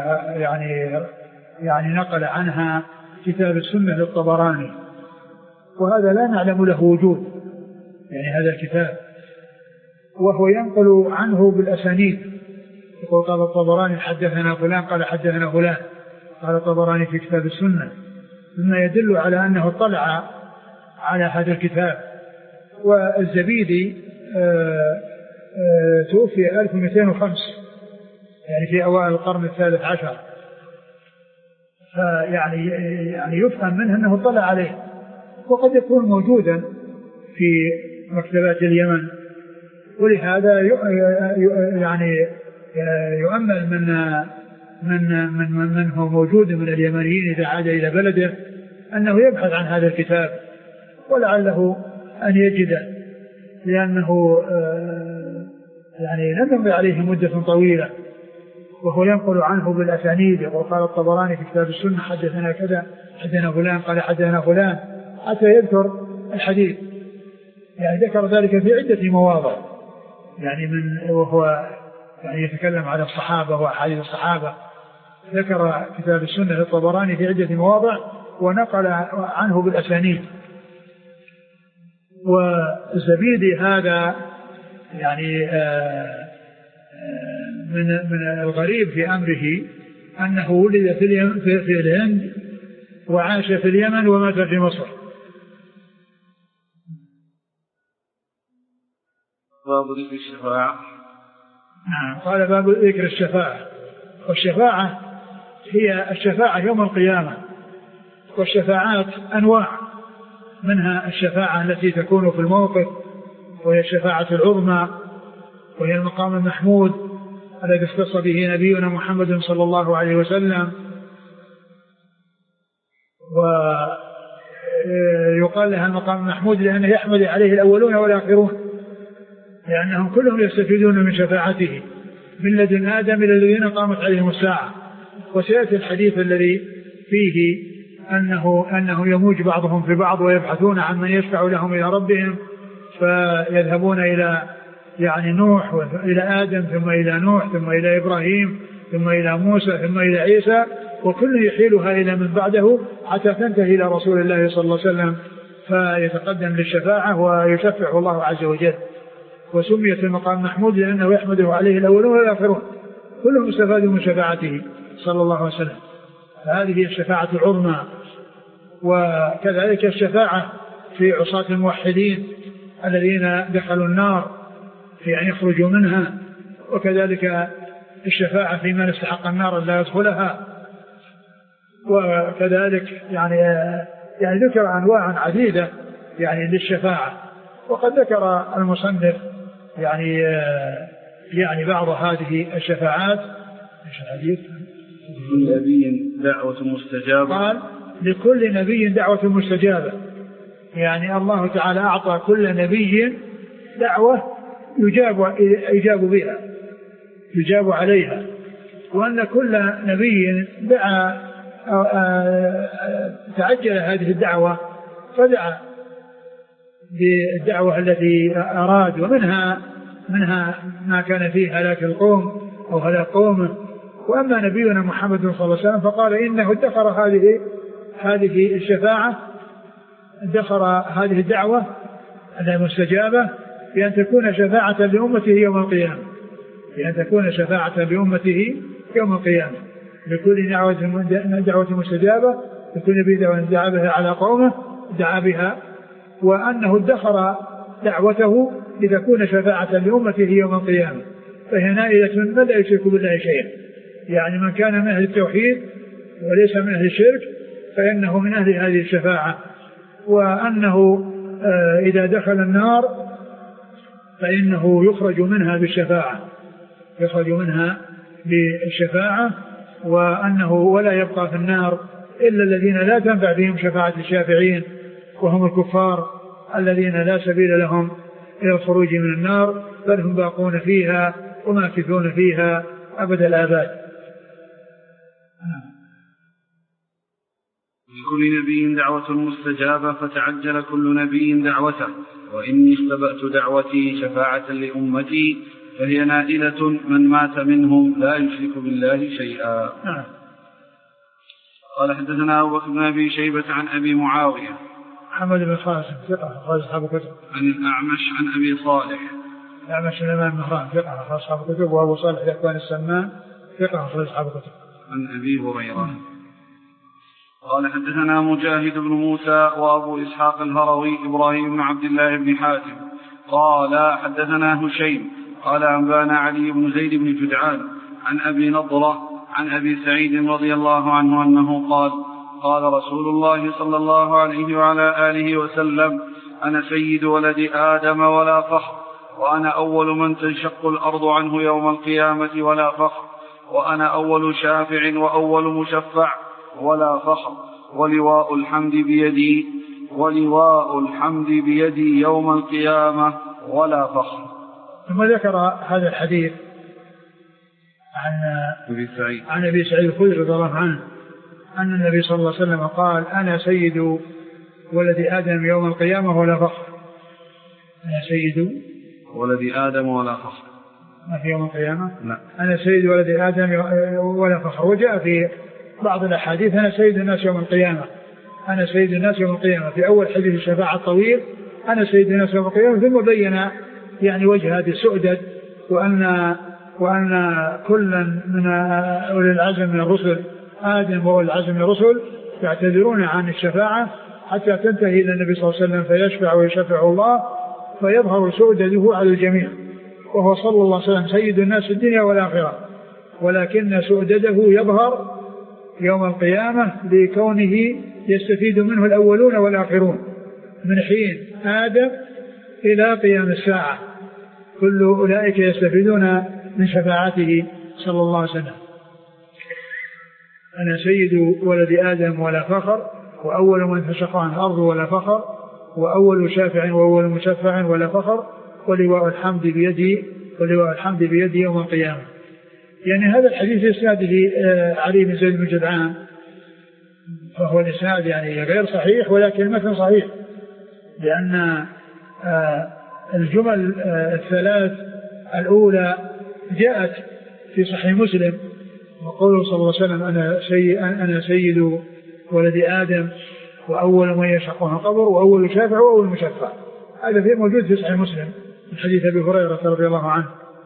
يعني نقل عنها كتاب السنة للطبراني، وهذا لا نعلم له وجود، يعني هذا الكتاب، وهو ينقل عنه بالأسانيد، يقول قال الطبراني حدثنا فلان قال حدثنا فلان، قال الطبراني في كتاب السنة، مما يدل على أنه اطلع على هذا الكتاب. والزبيدي توفي 1205 يعني في أوائل القرن الثالث عشر، يعني يفهم منه أنه اطلع عليه، وقد يكون موجودا في مكتبات اليمن ولهذا يعني يؤمل من هو موجود من اليمنيين إذا عاد إلى بلده أنه يبحث عن هذا الكتاب ولعله أن يجده، لأنه يعني لم يمضي عليه مدة طويلة، وهو ينقل عنه بالأسانيد، وقال الطبراني في كتاب السنة حدثنا كذا، حدثنا فلان قال حدثنا فلان، حتى يذكر الحديث. يعني ذكر ذلك في عدة مواضع، يعني وهو يعني يتكلم على الصحابة وأحاديث الصحابة، ذكر كتاب السنة للطبراني في عدة مواضع ونقل عنه بالأسانيد. والزبيدي هذا يعني من الغريب في أمره أنه ولد في الهند وعاش في اليمن ومات في مصر. باب ذكر الشفاعة. نعم، قال باب ذكر الشفاعة. والشفاعة هي الشفاعة يوم القيامة، والشفاعات أنواع، منها الشفاعة التي تكون في الموقف، وهي الشفاعة العظمى، وهي المقام المحمود الذي اختص به نبينا محمد صلى الله عليه وسلم. ويقال لها المقام المحمود لأنه يحمد عليه الأولون والآخرون، لأنهم كلهم يستفيدون من شفاعته من لدن آدم إلى الذين قامت عليهم الساعة. وسيأتي الحديث الذي فيه أنه يموج بعضهم في بعض ويبحثون عن من يشفع لهم إلى ربهم، فيذهبون إلى يعني نوح وإلى آدم، ثم إلى نوح، ثم إلى إبراهيم، ثم إلى موسى، ثم إلى عيسى، وكل يحيلها إلى من بعده حتى تنتهي إلى رسول الله صلى الله عليه وسلم فيتقدم للشفاعة ويشفع الله عز وجل. وسميت المقام محمود لأنه يحمده عليه الأولون والآخرون، كلهم استفادوا من شفاعته صلى الله عليه وسلم. هذه الشفاعة العظمى. وكذلك الشفاعة في عصاة الموحدين الذين دخلوا النار في أن يخرجوا منها، وكذلك الشفاعة في من استحق النار لا يدخلها. وكذلك يعني ذكر أنواع عديدة يعني للشفاعة. وقد ذكر المصنف يعني بعض هذه الشفاعات. ايش الحديث؟ لكل نبي دعوة مستجابة. قال لكل نبي دعوة مستجابة، يعني الله تعالى أعطى كل نبي دعوة يجاب بها، يجاب عليها، وأن كل نبي دعا تعجل هذه الدعوة فدعا بالدعوة التي أراد، ومنها ما كان فيه هلاك القوم أو هلاك قومه. وأما نبينا محمد صلى الله عليه وسلم فقال إنه ادخر هذه الشفاعة، ادخر هذه الدعوة المستجابة بأن تكون شفاعة لأمته يوم القيامة، بأن تكون شفاعة لأمته يوم القيامة. لكل دعوة مستجابة، لكل نبي دعا بها على قومه دعا بها، وأنه ادخر دعوته لتكون شفاعة لأمته يوم القيامة. فهي نائلة من لا يشرك بالله شيئا، يعني من كان من أهل التوحيد وليس من أهل الشرك فإنه من أهل هذه الشفاعة. وأنه إذا دخل النار فإنه يخرج منها بالشفاعة، يخرج منها بالشفاعة. وأنه ولا يبقى في النار إلا الذين لا تنفع بهم شفاعة الشافعين، وهم الكفار الذين لا سبيل لهم إلى الخروج من النار، بل هم باقون فيها وماكثون فيها أبد الآباد. لكل نبي دعوة مستجابة فتعجل كل نبي دعوته، وإني اختبأت دعوتي شفاعة لأمتي فهي نائلة من مات منهم لا يشرك بالله شيئا. قال حدثنا أبو بكر بن أبي شيبة عن أبي معاوية محمد بن خالد ثقة أخرج أصحاب الكتب. عن الأعمش عن أبي صالح. الأعمش الإمام مهران ثقة أخرج أصحاب الكتب. وأبو صالح ذكوان السمان ثقة أخرج أصحاب الكتب. عن أبي هريرة. قال حدثنا مجاهد بن موسى وأبو إسحاق الهروي إبراهيم بن عبد الله بن حاتم قال حدثنا هشيم قال أنبانا علي بن زيد بن جدعان عن أبي نضرة عن أبي سعيد رضي الله عنه أنه قال قال رسول الله صلى الله عليه وعلى آله وسلم أنا سيد ولد آدم ولا فخر، وأنا أول من تنشق الأرض عنه يوم القيامة ولا فخر، وأنا أول شافع وأول مشفع ولا فخر، ولواء الحمد بيدي يوم القيامة ولا فخر. ثم ذكر هذا الحديث عن أبي سعيد الخدري رضي الله عنه أن النبي صلى الله عليه وسلم قال: أنا سيد ولد آدم يوم القيامة ولا فخر. أنا سيد ولد آدم ولا فخر، ما في يوم القيامة؟ لا. أنا سيد ولد آدم ولا فخر. وجاء في بعض الأحاديث: أنا سيد الناس يوم القيامة، أنا سيد الناس يوم القيامة. في أول حديث الشفاعة الطويل: أنا سيد الناس يوم القيامة. ثم بين يعني وجه هذه السؤدد، وأن كلا من أولي العزم من الرسل، آدم وأولي العزم من الرسل، يعتذرون عن الشفاعة حتى تنتهي إلى النبي صلى الله عليه وسلم فيشفع ويشفع الله، فيظهر سؤدده على الجميع، وهو صلى الله عليه وسلم سيد الناس في الدنيا والآخرة، ولكن سؤدده يظهر يوم القيامة لكونه يستفيد منه الأولون والآخرون من حين آدم إلى قيام الساعة، كل أولئك يستفيدون من شفاعته صلى الله عليه وسلم. أنا سيد ولد آدم ولا فخر، وأول من تشق عن الأرض ولا فخر، وأول شافع وأول مشفع ولا فخر، ولواء الحمد بيدي يوم القيامة. يعني هذا الحديث إسناده علي بن زيد بن جدعان، فهو الإسناد يعني غير صحيح، ولكن المتن صحيح، لأن الجمل الثلاث الأولى جاءت في صحيح مسلم، وقوله صلى الله عليه وسلم: أنا سيد ولد آدم وأول من يشق عن القبر وأول شافع وأول مشفع. هذا في موجود في صحيح مسلم من حديث أبي هريرة رضي الله عنه.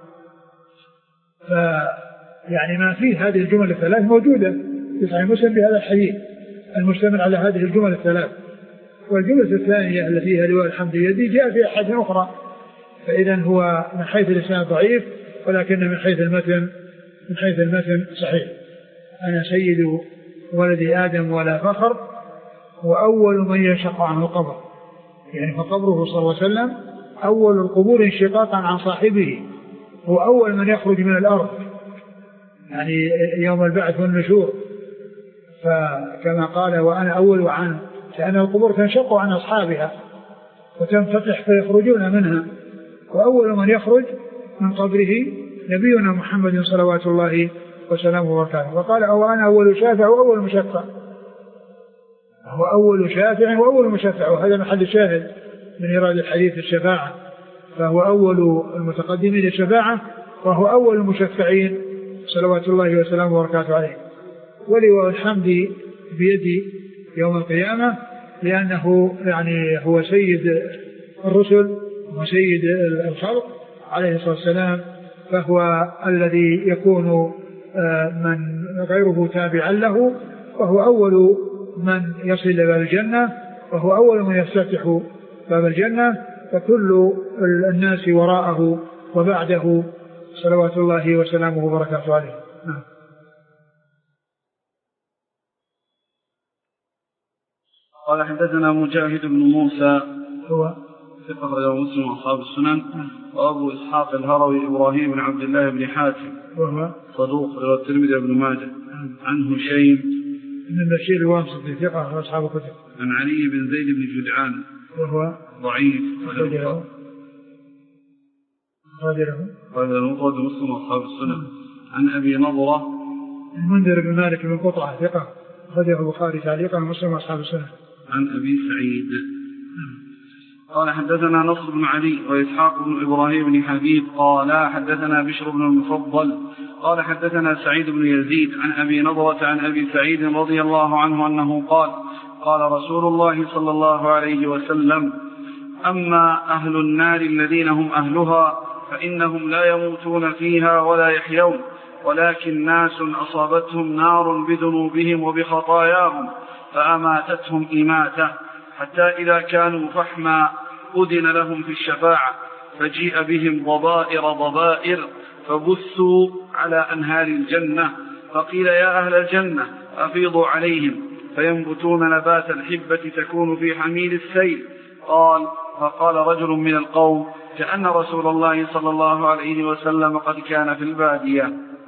فيعني ما فيه هذه الجمل الثلاث موجودة في صحيح مسلم بهذا الحديث المشتمل على هذه الجمل الثلاث. والجملة الثانية التي هي لواء الحمد بيدي جاء في أحد أخرى، فإذا هو من حيث الإسناد ضعيف، ولكن من حيث المتن صحيح. أنا سيد ولد آدم ولا فخر، وأول من ينشق عنه القبر، يعني فقبره صلى الله عليه وسلم أول القبور انشقاقا عن صاحبه، هو أول من يخرج من الأرض، يعني يوم البعث والنشور. فكما قال: وأنا أول عنه، لأن القبور تنشق عن أصحابها وتنفتح فيخرجون منها، وأول من يخرج من قبره نبينا محمد صلوات الله وسلامه وبركاته. وقال: وأنا أول شافع وأول مشفع، هو أول شافع وأول مشفع، وهذا محل الشاهد من إرادة الحديث الشفاعة، فهو أول المتقدمين للشفاعة، وهو أول المشفعين صلوات الله وسلامه وبركاته عليه. ولواء الحمد بيدي يوم القيامة، لأنه يعني هو سيد الرسل وسيد الخلق عليه الصلاة والسلام، فهو الذي يكون من غيره تابعا له، وهو أول من يصل إلى باب الجنة، وهو أول من يفتح باب الجنة، فكل الناس وراءه وبعده صلوات الله وسلامه وبركاته عليه. قال: حدثنا مجاهد بن موسى هو ثقة أخرجه مسلم وأصحاب السنن، وأبو إسحاق الهروي إبراهيم بن عبد الله بن حاتم وهو صدوق رواه الترمذي وابن ماجه. عن هشيم بن بشير الواسطي ثقة أصحاب الكتب. عن علي بن زيد بن جدعان وهو ضعيف رجله المفرد مسلم وأصحاب السنن. عن أبي نضرة المنذر بن مالك بن قطعة ثقة أخرجه البخاري تعليقا ومسلم وأصحاب السنن. عن أبي سعيد قال: حدثنا نصر بن علي وإسحاق بن إبراهيم بن حبيب قال: حدثنا بشر بن المفضل قال: حدثنا سعيد بن يزيد عن أبي نضرة عن أبي سعيد رضي الله عنه أنه قال: قال رسول الله صلى الله عليه وسلم: أما أهل النار الذين هم أهلها فإنهم لا يموتون فيها ولا يحيون، ولكن ناس أصابتهم نار بذنوبهم وبخطاياهم فأماتتهم إماتة، حتى إذا كانوا فحما أذن لهم في الشفاعة، فجيء بهم ضبائر فبثوا على أنهار الجنة، فقيل: يا أهل الجنة أفيضوا عليهم، فينبتون نبات الحبة تكون في حميل السيل. فقال رجل من القوم: كأن رسول الله صلى الله عليه وسلم قد كان في البادية.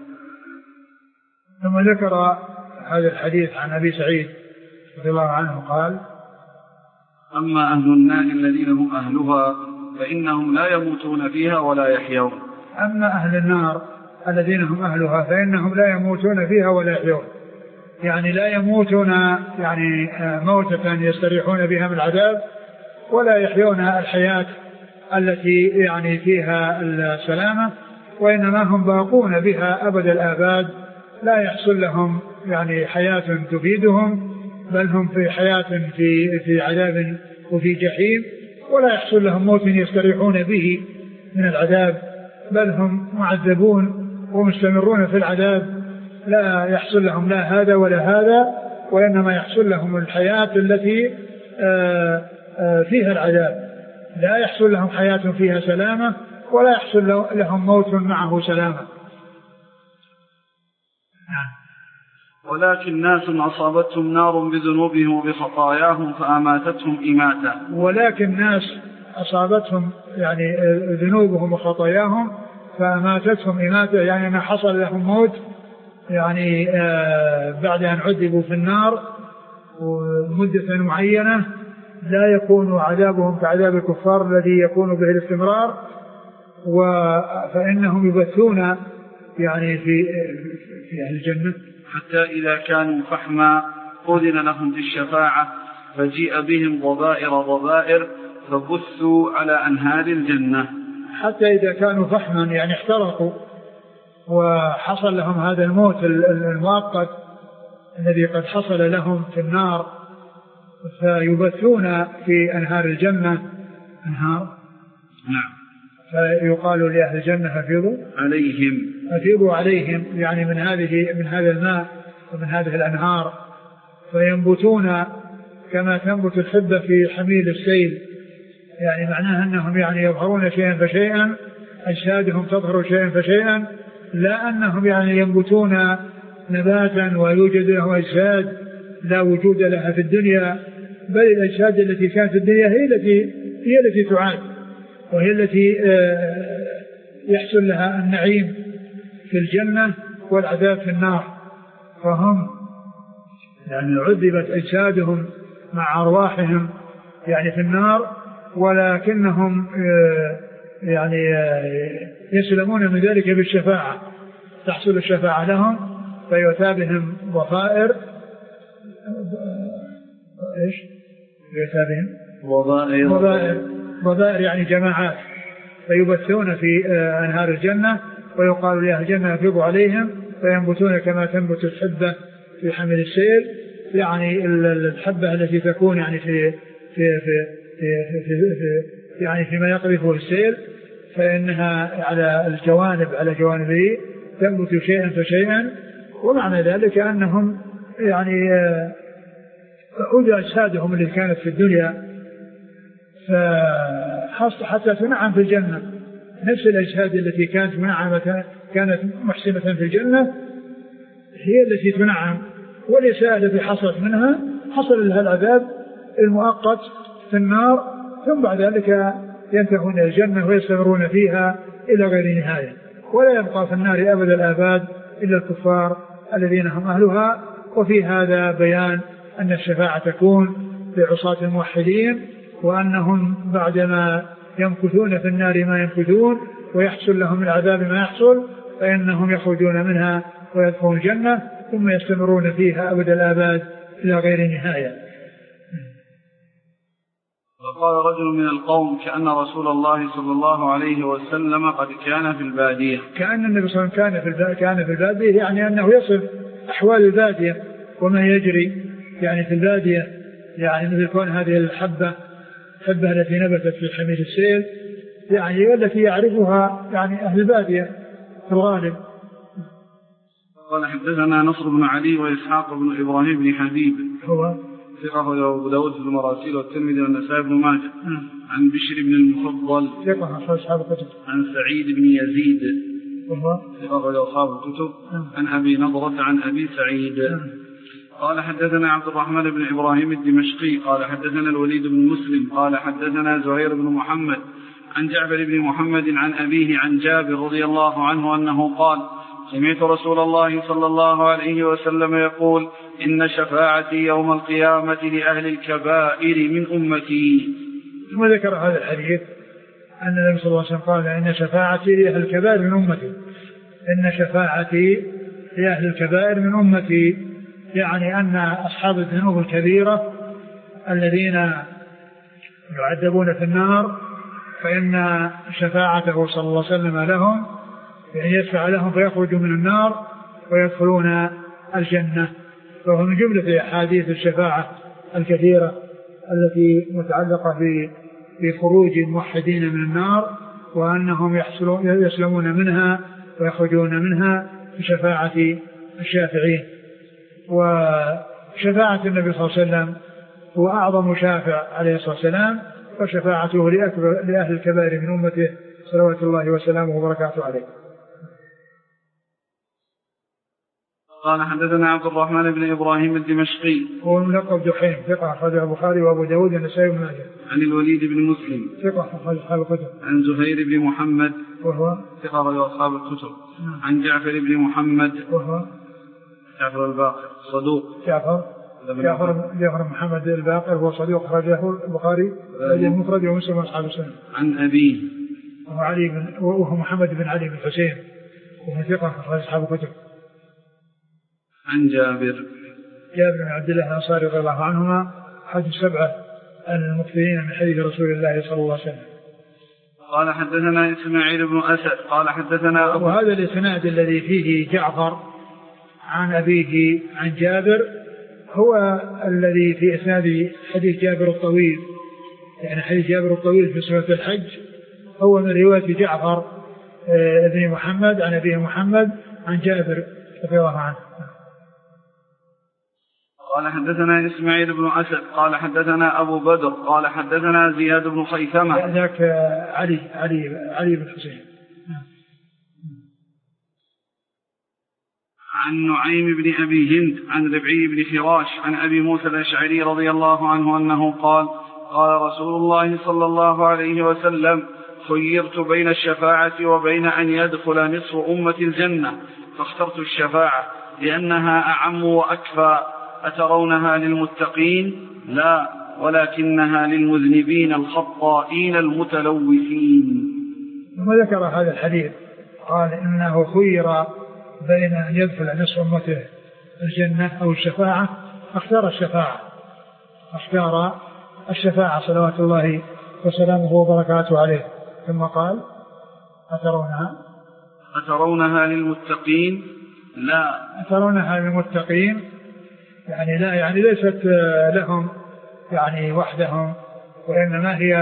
ثم ذكر هذا الحديث عن أبي سعيد رضي الله عنه قال: أما أهل النار الذين هم أهلها فإنهم لا يموتون فيها ولا يحيون. أما أهل النار الذين هم أهلها فإنهم لا يموتون فيها ولا يحيون، يعني لا يموتون يعني موتة يستريحون بها من العذاب، ولا يحيون الحياة التي يعني فيها السلامة، وإنما هم باقون بها أبد الآباد، لا يحصل لهم يعني حياة تفيدهم، بل هم في حياة في عذاب وفي جحيم، ولا يحصل لهم موت يستريحون به من العذاب، بل هم معذبون ومستمرون في العذاب، لا يحصل لهم لا هذا ولا هذا، وإنما يحصل لهم الحياة التي فيها العذاب، لا يحصل لهم حياة فيها سلامة، ولا يحصل لهم موت معه سلامة. ولكن ناس أصابتهم نار بذنوبهم وبخطاياهم فأماتتهم إماتة. ولكن ناس أصابتهم يعني ذنوبهم وخطاياهم فأماتتهم إماتة، يعني أن حصل لهم موت يعني بعد أن عذبوا في النار مدة معينة، لا يكون عذابهم كعذاب الكفار الذي يكون به الاستمرار، فإنهم يبثون يعني في أهل الجنة حتى إذا كانوا فحما أذن لهم بالشفاعة فجيء بهم ضبائر فبثوا على أنهار الجنة. حتى إذا كانوا فحما يعني احترقوا وحصل لهم هذا الموت المؤقت الذي قد حصل لهم في النار، فيبثون في أنهار الجنة أنهار. نعم. فيقال لأهل الجنة أفيضوا عليهم يعني من هذا الماء ومن هذه الأنهار، فينبتون كما تنبت الحبة في حميل السيل، يعني معناها أنهم يعني يظهرون شيئا فشيئا، أجسادهم تظهر شيئا فشيئا، لا أنهم يعني ينبتون نباتا ويوجد له أجساد لا وجود لها في الدنيا، بل الأجساد التي كانت في الدنيا هي التي تعاد، وهي التي يحصل لها النعيم في الجنة والعذاب في النار. فهم يعني عذبت أجسادهم مع أرواحهم يعني في النار، ولكنهم يعني يسلمون من ذلك بالشفاعة، تحصل الشفاعة لهم فيؤتى بهم ضفائر ضبائر يعني جماعات، فيبثون في أنهار الجنة، ويقال لأهل الجنة أفيضوا عليهم فينبتون كما تنبت الحبة في حمل السيل، يعني الحبة التي تكون يعني يعني فيما يقذفه السيل، فإنها على جوانبه تنبت شيئا فشيئا، ومعنى ذلك أنهم يعني أودى أجسادهم التي كانت في الدنيا حتى تنعم في الجنة، نفس الأجساد التي كانت محسنة في الجنة هي التي تنعم، والإساءة التي حصلت منها حصل لها العذاب المؤقت في النار، ثم بعد ذلك ينتهون الجنة ويستمرون فيها إلى غير نهاية، ولا يبقى في النار أبد الآباد إلا الكفار الذين هم أهلها. وفي هذا بيان أن الشفاعة تكون لعصاة الموحدين، وأنهم بعدما يمكثون في النار ما يمكثون ويحصل لهم العذاب ما يحصل، فإنهم يخرجون منها ويدخلون الجنة ثم يستمرون فيها أبد الآباد إلى غير نهاية. وقال رجل من القوم كأن رسول الله صلى الله عليه وسلم قد كان في البادية. كأن النبي صلى الله عليه وسلم كان في البادية، يعني أنه يصف أحوال البادية وما يجري يعني في البادية، يعني مثل كون هذه الحبة التي نبتت في حميل السيل، يعني التي يعرفها يعني أهل البادية في الغالب. قال حدثنا نصر بن علي وإسحاق بن إبراهيم بن حبيب هو ثقة أبو داود في المراسيل والترمذي والنسائي بن ماجه عن بشر بن المفضل ثقة أصحاب الكتب عن سعيد بن يزيد وهو ثقة أصحاب الكتب عن أبي نضرة عن أبي سعيد قال حدثنا عبد الرحمن بن إبراهيم الدمشقي قال حدثنا الوليد بن مسلم قال حدثنا زهير بن محمد عن جعفر بن محمد عن أبيه عن جابر رضي الله عنه أنه قال: سمعت رسول الله صلى الله عليه وسلم يقول: إن شفاعتي يوم القيامة لأهل الكبائر من أمتي. ثم ذكر هذا الحديث أن النبي صلى الله عليه وسلم قال: إن شفاعتي لأهل الكبائر من أمتي. إن شفاعتي لأهل الكبائر من أمتي، يعني أن أصحاب الذنوب الكبيرة الذين يعذبون في النار فإن شفاعته صلى الله عليه وسلم لهم يعني يشفع لهم فيخرجوا من النار ويدخلون الجنة. فهو من جملة أحاديث الشفاعة الكثيرة التي متعلقة بخروج الموحدين من النار وأنهم يسلمون منها ويخرجون منها بشفاعة الشافعين. وشفاعة النبي صلى الله عليه وسلم هو أعظم شافع عليه الصلاة والسلام، وشفاعته لأهل الكبائر من أمته صلوات الله وسلامه وبركاته عليه. قال: حدثنا عبد الرحمن بن إبراهيم الدمشقي، هو ملقب دحيم، ثقة أخرجه البخاري وأبو داود والنسائي وابن ماجه. عن الوليد بن مسلم، ثقة أخرج أصحاب الكتب. عن زهير بن محمد، وهو ثقة أخرج أصحاب الكتب. عن جعفر بن محمد، وهو جعفر الباقر صدوق. جعفر محمد الباقر هو صدوق أخرجه البخاري المفرد ومسلم وأصحاب السنة. عن أبيه وهو محمد بن علي بن حسين وهو ثقة أخرج أصحاب الكتب. عن جابر بن عبد الله الأنصاري رضي الله عنهما أحد السبعة المكثرين من حديث رسول الله صلى الله عليه وسلم. قال: حدثنا إسماعيل بن أسد قال حدثنا وهذا الإسناد الذي فيه جعفر عن أبيه عن جابر هو الذي في إسناد حديث جابر الطويل، يعني حديث جابر الطويل في سورة الحج هو من رواية جعفر ابن محمد عن أبيه محمد عن جابر رضي الله عنه. قال: حدثنا إسماعيل بن أسد قال حدثنا أبو بدر قال حدثنا زياد بن خيثمة. ذاك علي بن حسين. عن نعيم بن أبي هند عن ربعي بن فراش عن أبي موسى الأشعري رضي الله عنه أنه قال: قال رسول الله صلى الله عليه وسلم: خيرت بين الشفاعة وبين أن يدخل نصف أمة الجنة فاخترت الشفاعة لأنها أعم وأكفى. أترونها للمتقين؟ لا، ولكنها للمذنبين الخطائين المتلوثين. ثم ذكر هذا الحديث قال إنه خير بين أن يدخل نصف أمته الجنة أو الشفاعة اختار الشفاعة صلوات الله وسلامه وبركاته عليه. ثم قال: أترونها للمتقين؟ لا. أترونها للمتقين يعني لا، يعني ليست لهم يعني وحدهم، وإنما هي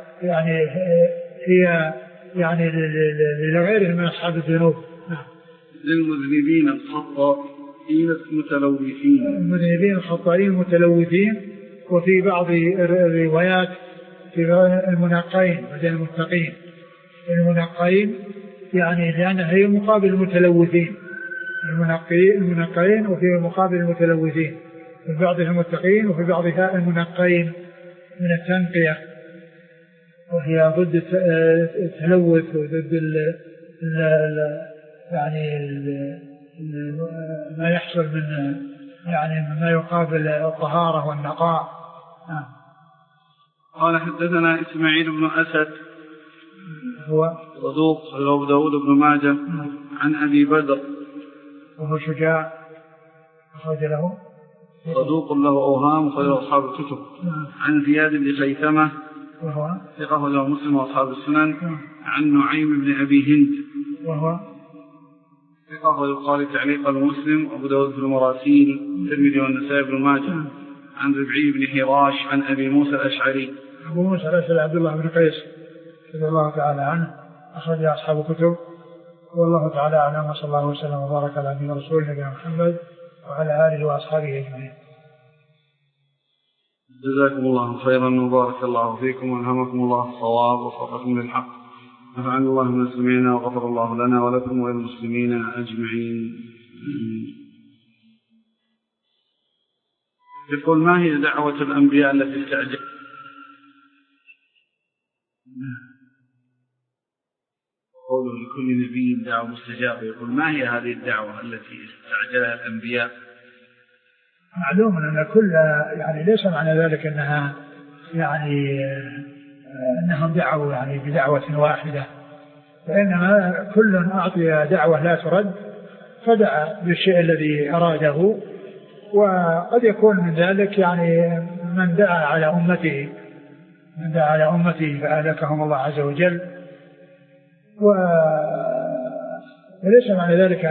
يعني لغيرهم من أصحاب الذنوب. للمذنبين الخطائين المتلوثين. المذنبين الخطائين المتلوثين. وفي بعض الروايات في المنقين بدل المتقين. المنقين يعني لأنها هي مقابل المتلوثين. المنقين وفي مقابل المتلوثين، في بعضها المتقين وفي بعضها المنقين من التنقية، وهي ضد التلوث وضد ما يحصل من يعني ما يقابل الطهارة والنقاء. قال: حدثنا إسماعيل بن أسد هو صدوق أبو داود بن ماجه عن أبي بدر وهو شجاع أخرج له صدوق له أوهام وخرج أصحاب الكتب. عن زياد بن خيثمة وهو ثقة له مسلم وأصحاب السنن. عن نعيم بن أبي هند وهو ثقة البخاري تعليق المسلم وأبو داود في المراسيل الترمذي والنسائي بن ماجه. عن ربعي بن حراش عن أبي موسى الأشعري. أبو موسى الأشعري عبد الله بن قيس رضي الله تعالى عنه أخرج أصحاب الكتب. والله تعالى أعلم، وصلى الله وسلم وبارك على نبينا ورسوله نبينا محمد وعلى آله وأصحابه أجمعين. جزاكم الله خيرا وبارك الله فيكم وألهمكم الله الصواب ووفقكم للحق. نفعنا الله بما سمعنا وغفر الله لنا ولكم وللمسلمين أجمعين. يقول: ما هي دعوة الأنبياء التي استعجل؟ لكل نبي دعوة مستجابة، يقول ما هي هذه الدعوة التي استعجلها الأنبياء؟ معلوم أن كل يعني ليس معنى ذلك أنها يعني أنهم دعوا يعني بدعوة واحدة، وإنما كل أعطي دعوة لا ترد فدعا بالشيء الذي أراده. وقد يكون من ذلك يعني من دعا على أمته فأهلكهم الله عز وجل. وليس معنى ذلك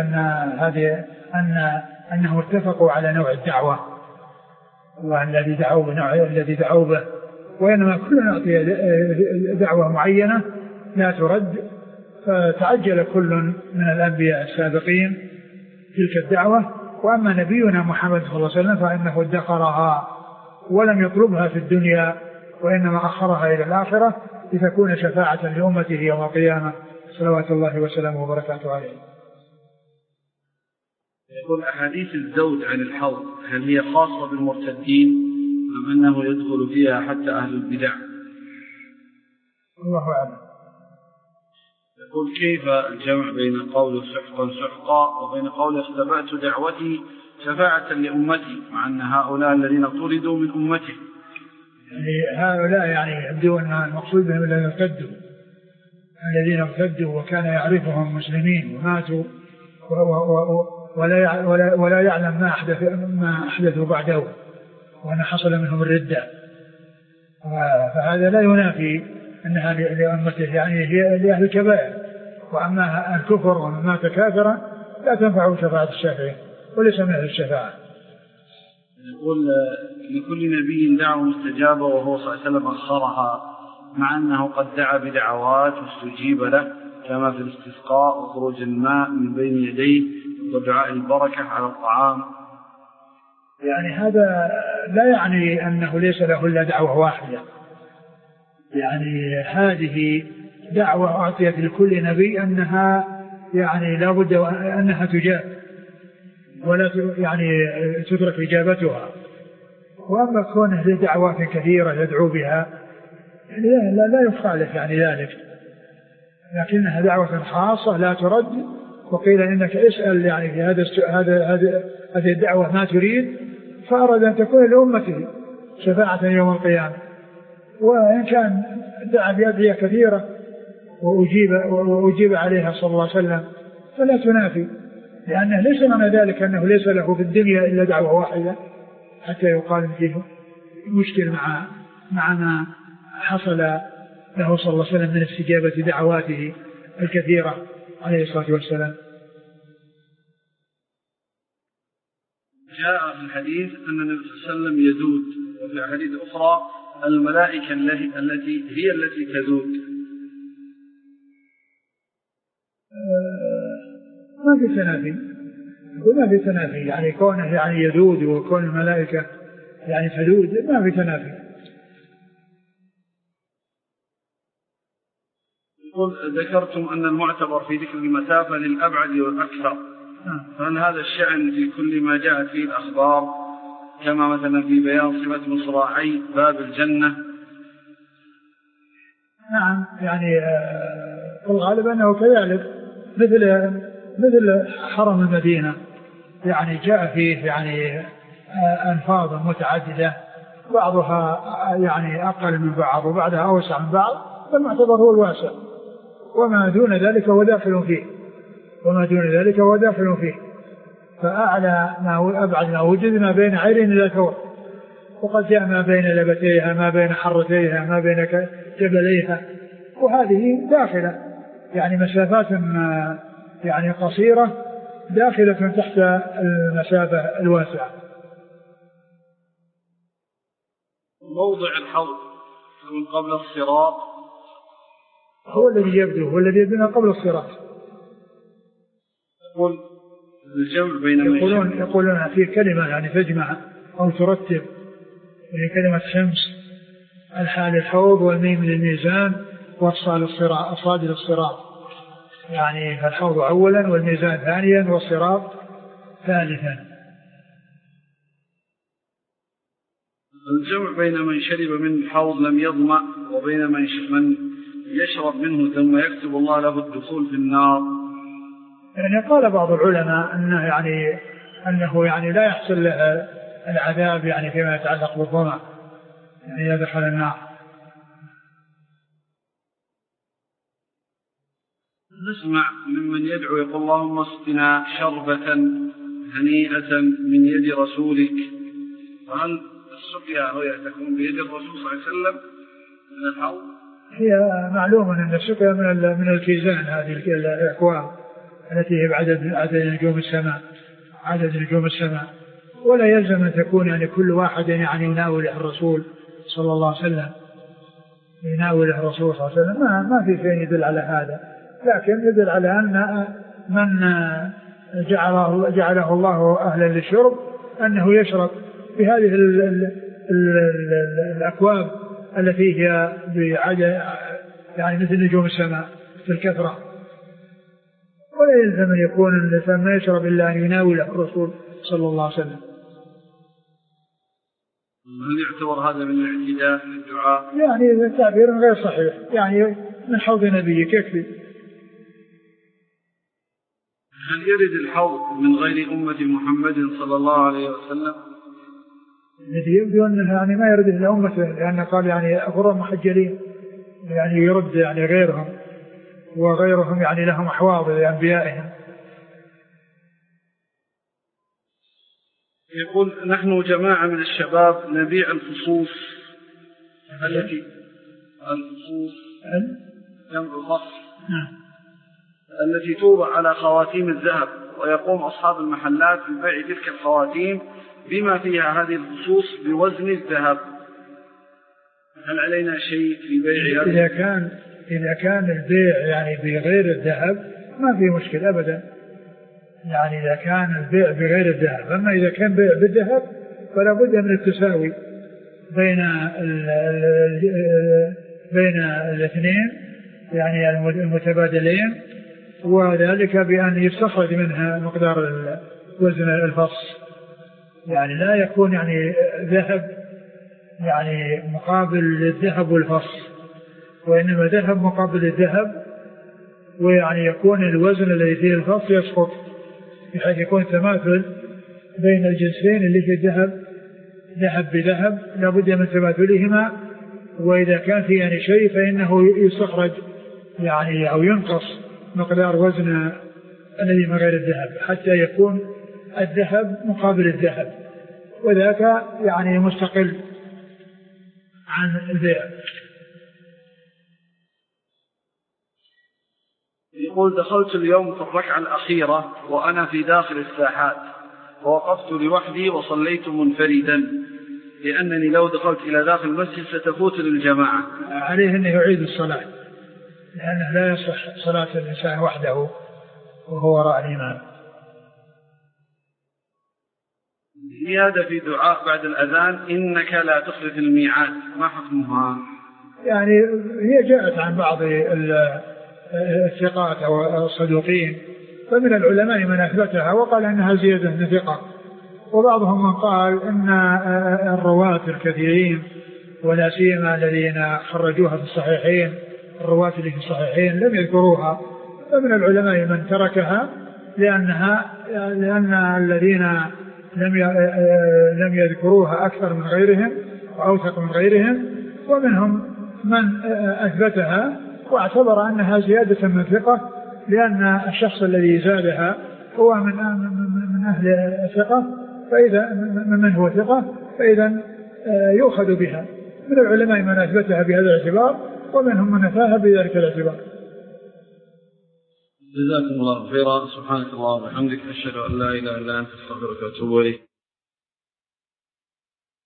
أنهم اتفقوا على نوع الدعوة والذي دعوا به، وإنما كل أعطي دعوة معينة لا ترد، فتعجل كل من الأنبياء السابقين تلك الدعوة. وأما نبينا محمد صلى الله عليه وسلم فإنه ادخرها ولم يطلبها في الدنيا، وإنما أخرها إلى الآخرة لتكون شفاعة لأمته يوم القيامة صلوات الله وسلامه وبركاته عليه. يقول أحاديث الزوج عن الحوض هل هي خاصة بالمرتدين أم أنه يدخل فيها حتى أهل البدع؟ الله أعلم. يقول كيف الجمع بين قول سحقا وبين قول اختبأت دعوتي شفاعة لأمتي، مع أن هؤلاء الذين طردوا من أمته؟ يعني هؤلاء يعني يبدو أن المقصود بهم الذين ارتدوا وكان يعرفهم مسلمين وماتوا ولا يعلم ما أحدثوا بعده وأن حصل منهم الردة، فهذا لا ينافي أنها لأمته، يعني هي لأهل الكبائر. وأما الكفر ومن مات كافرا لا تنفعه شفاعة الشافعين وليس من أهل الشفاعة. يقول لكل نبي دعوة مستجابة وهو صلى الله عليه وسلم أخرها، مع أنه قد دعا بدعوات واستجيب له كما في الاستسقاء وخروج الماء من بين يديه ودعاء البركة على الطعام. يعني هذا لا يعني أنه ليس له إلا دعوة واحدة، يعني هذه دعوة أعطيت لكل نبي أنها يعني لا بد أنها تجاب ولا يعني تترك إجابتها. وأما كونه لدعوات كثيرة يدعو بها لا يخالف يعني ذلك، لكنها دعوة خاصة لا ترد. وقيل إنك اسأل يعني في هذه الدعوة ما تريد، فأراد أن تكون لأمته شفاعة يوم القيامة. وإن كان دعا بأدعية كثيرة وأجيب عليها صلى الله عليه وسلم فلا تنافي، لأنه ليس معنى ذلك أنه ليس له في الدنيا إلا دعوة واحدة حتى يقال فيه مشكل مع ما حصل له صلى الله عليه وسلم من استجابة دعواته الكثيرة عليه الصلاة والسلام. جاء في الحديث أن النبي صلى الله عليه وسلم يذود، وفي أحاديث أخرى الملائكة التي تذود. ما في تنافي يعني كونه يعني يذود وكون الملائكة يعني تذود ما في تنافي. ذكرتم أن المعتبر في ذكر المسافة للأبعد والأكثر، فهل هذا الشأن في كل ما جاءت فيه الأخبار كما مثلا في بيان صفة مصراعي باب الجنة؟ نعم يعني الغالب أنه كذلك مثل حرم المدينة، يعني جاء فيه يعني ألفاظ متعددة بعضها يعني أقل من بعض وبعدها أوسع من بعض، فالمعتبر هو الواسع، وما دون ذلك هو داخل فيه. فأعلى ما أبعد ما وجد ما بين عين إلى ثور، وقد جاء ما بين لبتيها ما بين حرتيها ما بين جبليها، وهذه داخلة يعني مسافات يعني قصيرة داخلة تحت المسافة الواسعة. موضع الحوض من قبل الصراط هو الذي يبدو قبل الصراط. يقول الجمع بين يقولون في كلمة يعني تجمع أو ترتب، وهي كلمة شمس الحال الحوض والميم للميزان والصاد للصراط، يعني الحوض أولا والميزان ثانيا والصراط ثالثا. الجمع بين من شرب من الحوض لم يظمأ وبين من يشرب منه ثم يكتب الله له الدخول في النار؟ يعني قال بعض العلماء أنه يعني لا يحصل له العذاب يعني فيما يتعلق بالظمأ يعني يدخل النار. نسمع ممن يدعو يقول اللهم اسقنا شربة هنيئة من يد رسولك، وهل السقيا هي تكون بيد الرسول صلى الله عليه وسلم من الحوض؟ هي معلومة أن السقيا من الكيزان، هذه الأكواب التي هي عدد نجوم السماء، ولا يلزم أن تكون يعني كل واحد يعني يناوله الرسول صلى الله عليه وسلم، يناوله الرسول صلى الله عليه وسلم، ما في شيء يدل على هذا، لكن يدل على أن من جعله الله أهلا للشرب أنه يشرب بهذه الأكواب التي هي يعني مثل نجوم السماء في الكثرة، ولا يلزم أن يكون الإنسان ما يشرب إلا أن يناوله الرسول صلى الله عليه وسلم. هل يعتبر هذا من الاعتداء في الدعاء؟ يعني تعبير غير صحيح، يعني من حوض نبيك يكفي. هل يرد الحوض من غير أمة محمد صلى الله عليه وسلم؟ الذي يبدو أنه يعني ما يرد إلا أمته، لأنه قال يعني غرر محجلين، يعني يرد يعني غيرهم، وغيرهم يعني لهم أحواض لأنبيائهم. يقول نحن جماعة من الشباب نبيع الفصوص التي التي توضع على خواتيم الذهب، ويقوم أصحاب المحلات ببيع تلك الخواتيم بما فيها هذه الفصوص بوزن الذهب، هل علينا شيء في بيع هذا؟ إذا كان البيع يعني بغير الذهب ما في مشكلة أبدا، يعني إذا كان البيع بغير الذهب. أما إذا كان بيع بالذهب فلا بد من التساوي بين الاثنين يعني المتبادلين، وذلك بأن يستخرج منها مقدار وزن الفص، يعني لا يكون يعني ذهب يعني مقابل الذهب والفص، وإنما ذهب مقابل الذهب، ويعني يكون الوزن الذي فيه الفص يسقط، بحيث يكون تماثل بين الجنسين اللي في ذهب بذهب لا بد من تماثلهما، وإذا كان في يعني شيء فإنه يستخرج يعني أو ينقص مقدار وزن الذي من غير الذهب حتى يكون الذهب مقابل الذهب، وذاك يعني مستقل عن البيع. يقول دخلت اليوم في الركعة الأخيرة وأنا في داخل الساحات، ووقفت لوحدي وصليت منفردا، لأنني لو دخلت إلى داخل المسجد ستفوت للجماعة. عليه أنه يعيد الصلاة، لأنه لا يصح صلاة الإنسان وحده وهو وراء الإمام. زيادة في دعاء بعد الأذان إنك لا تخلف الميعاد، ما حكمها؟ يعني هي جاءت عن بعض الثقات أو الصدوقين، فمن العلماء من أثبتها وقال أنها زيادة ثقة، وبعضهم من قال أن الرواة الكثيرين ولا سيما الذين خرجوها في الصحيحين، الرواة اللي في الصحيحين لم يذكروها، فمن العلماء من تركها لأن الذين لم يذكروها أكثر من غيرهم وأوثق من غيرهم، ومنهم من أثبتها واعتبر أنها زيادة من ثقة، لأن الشخص الذي زادها هو من أهل الثقة، فإذا من هو ثقة فإذا يؤخذ بها. من العلماء من أثبتها بهذا الاعتبار، ومنهم من نفاها بذلك الاعتبار. جزاكم الله خيرا. سبحانك اللهم وبحمدك، أشهد أن لا إله إلا أنت، أستغفرك وأتوب إليك.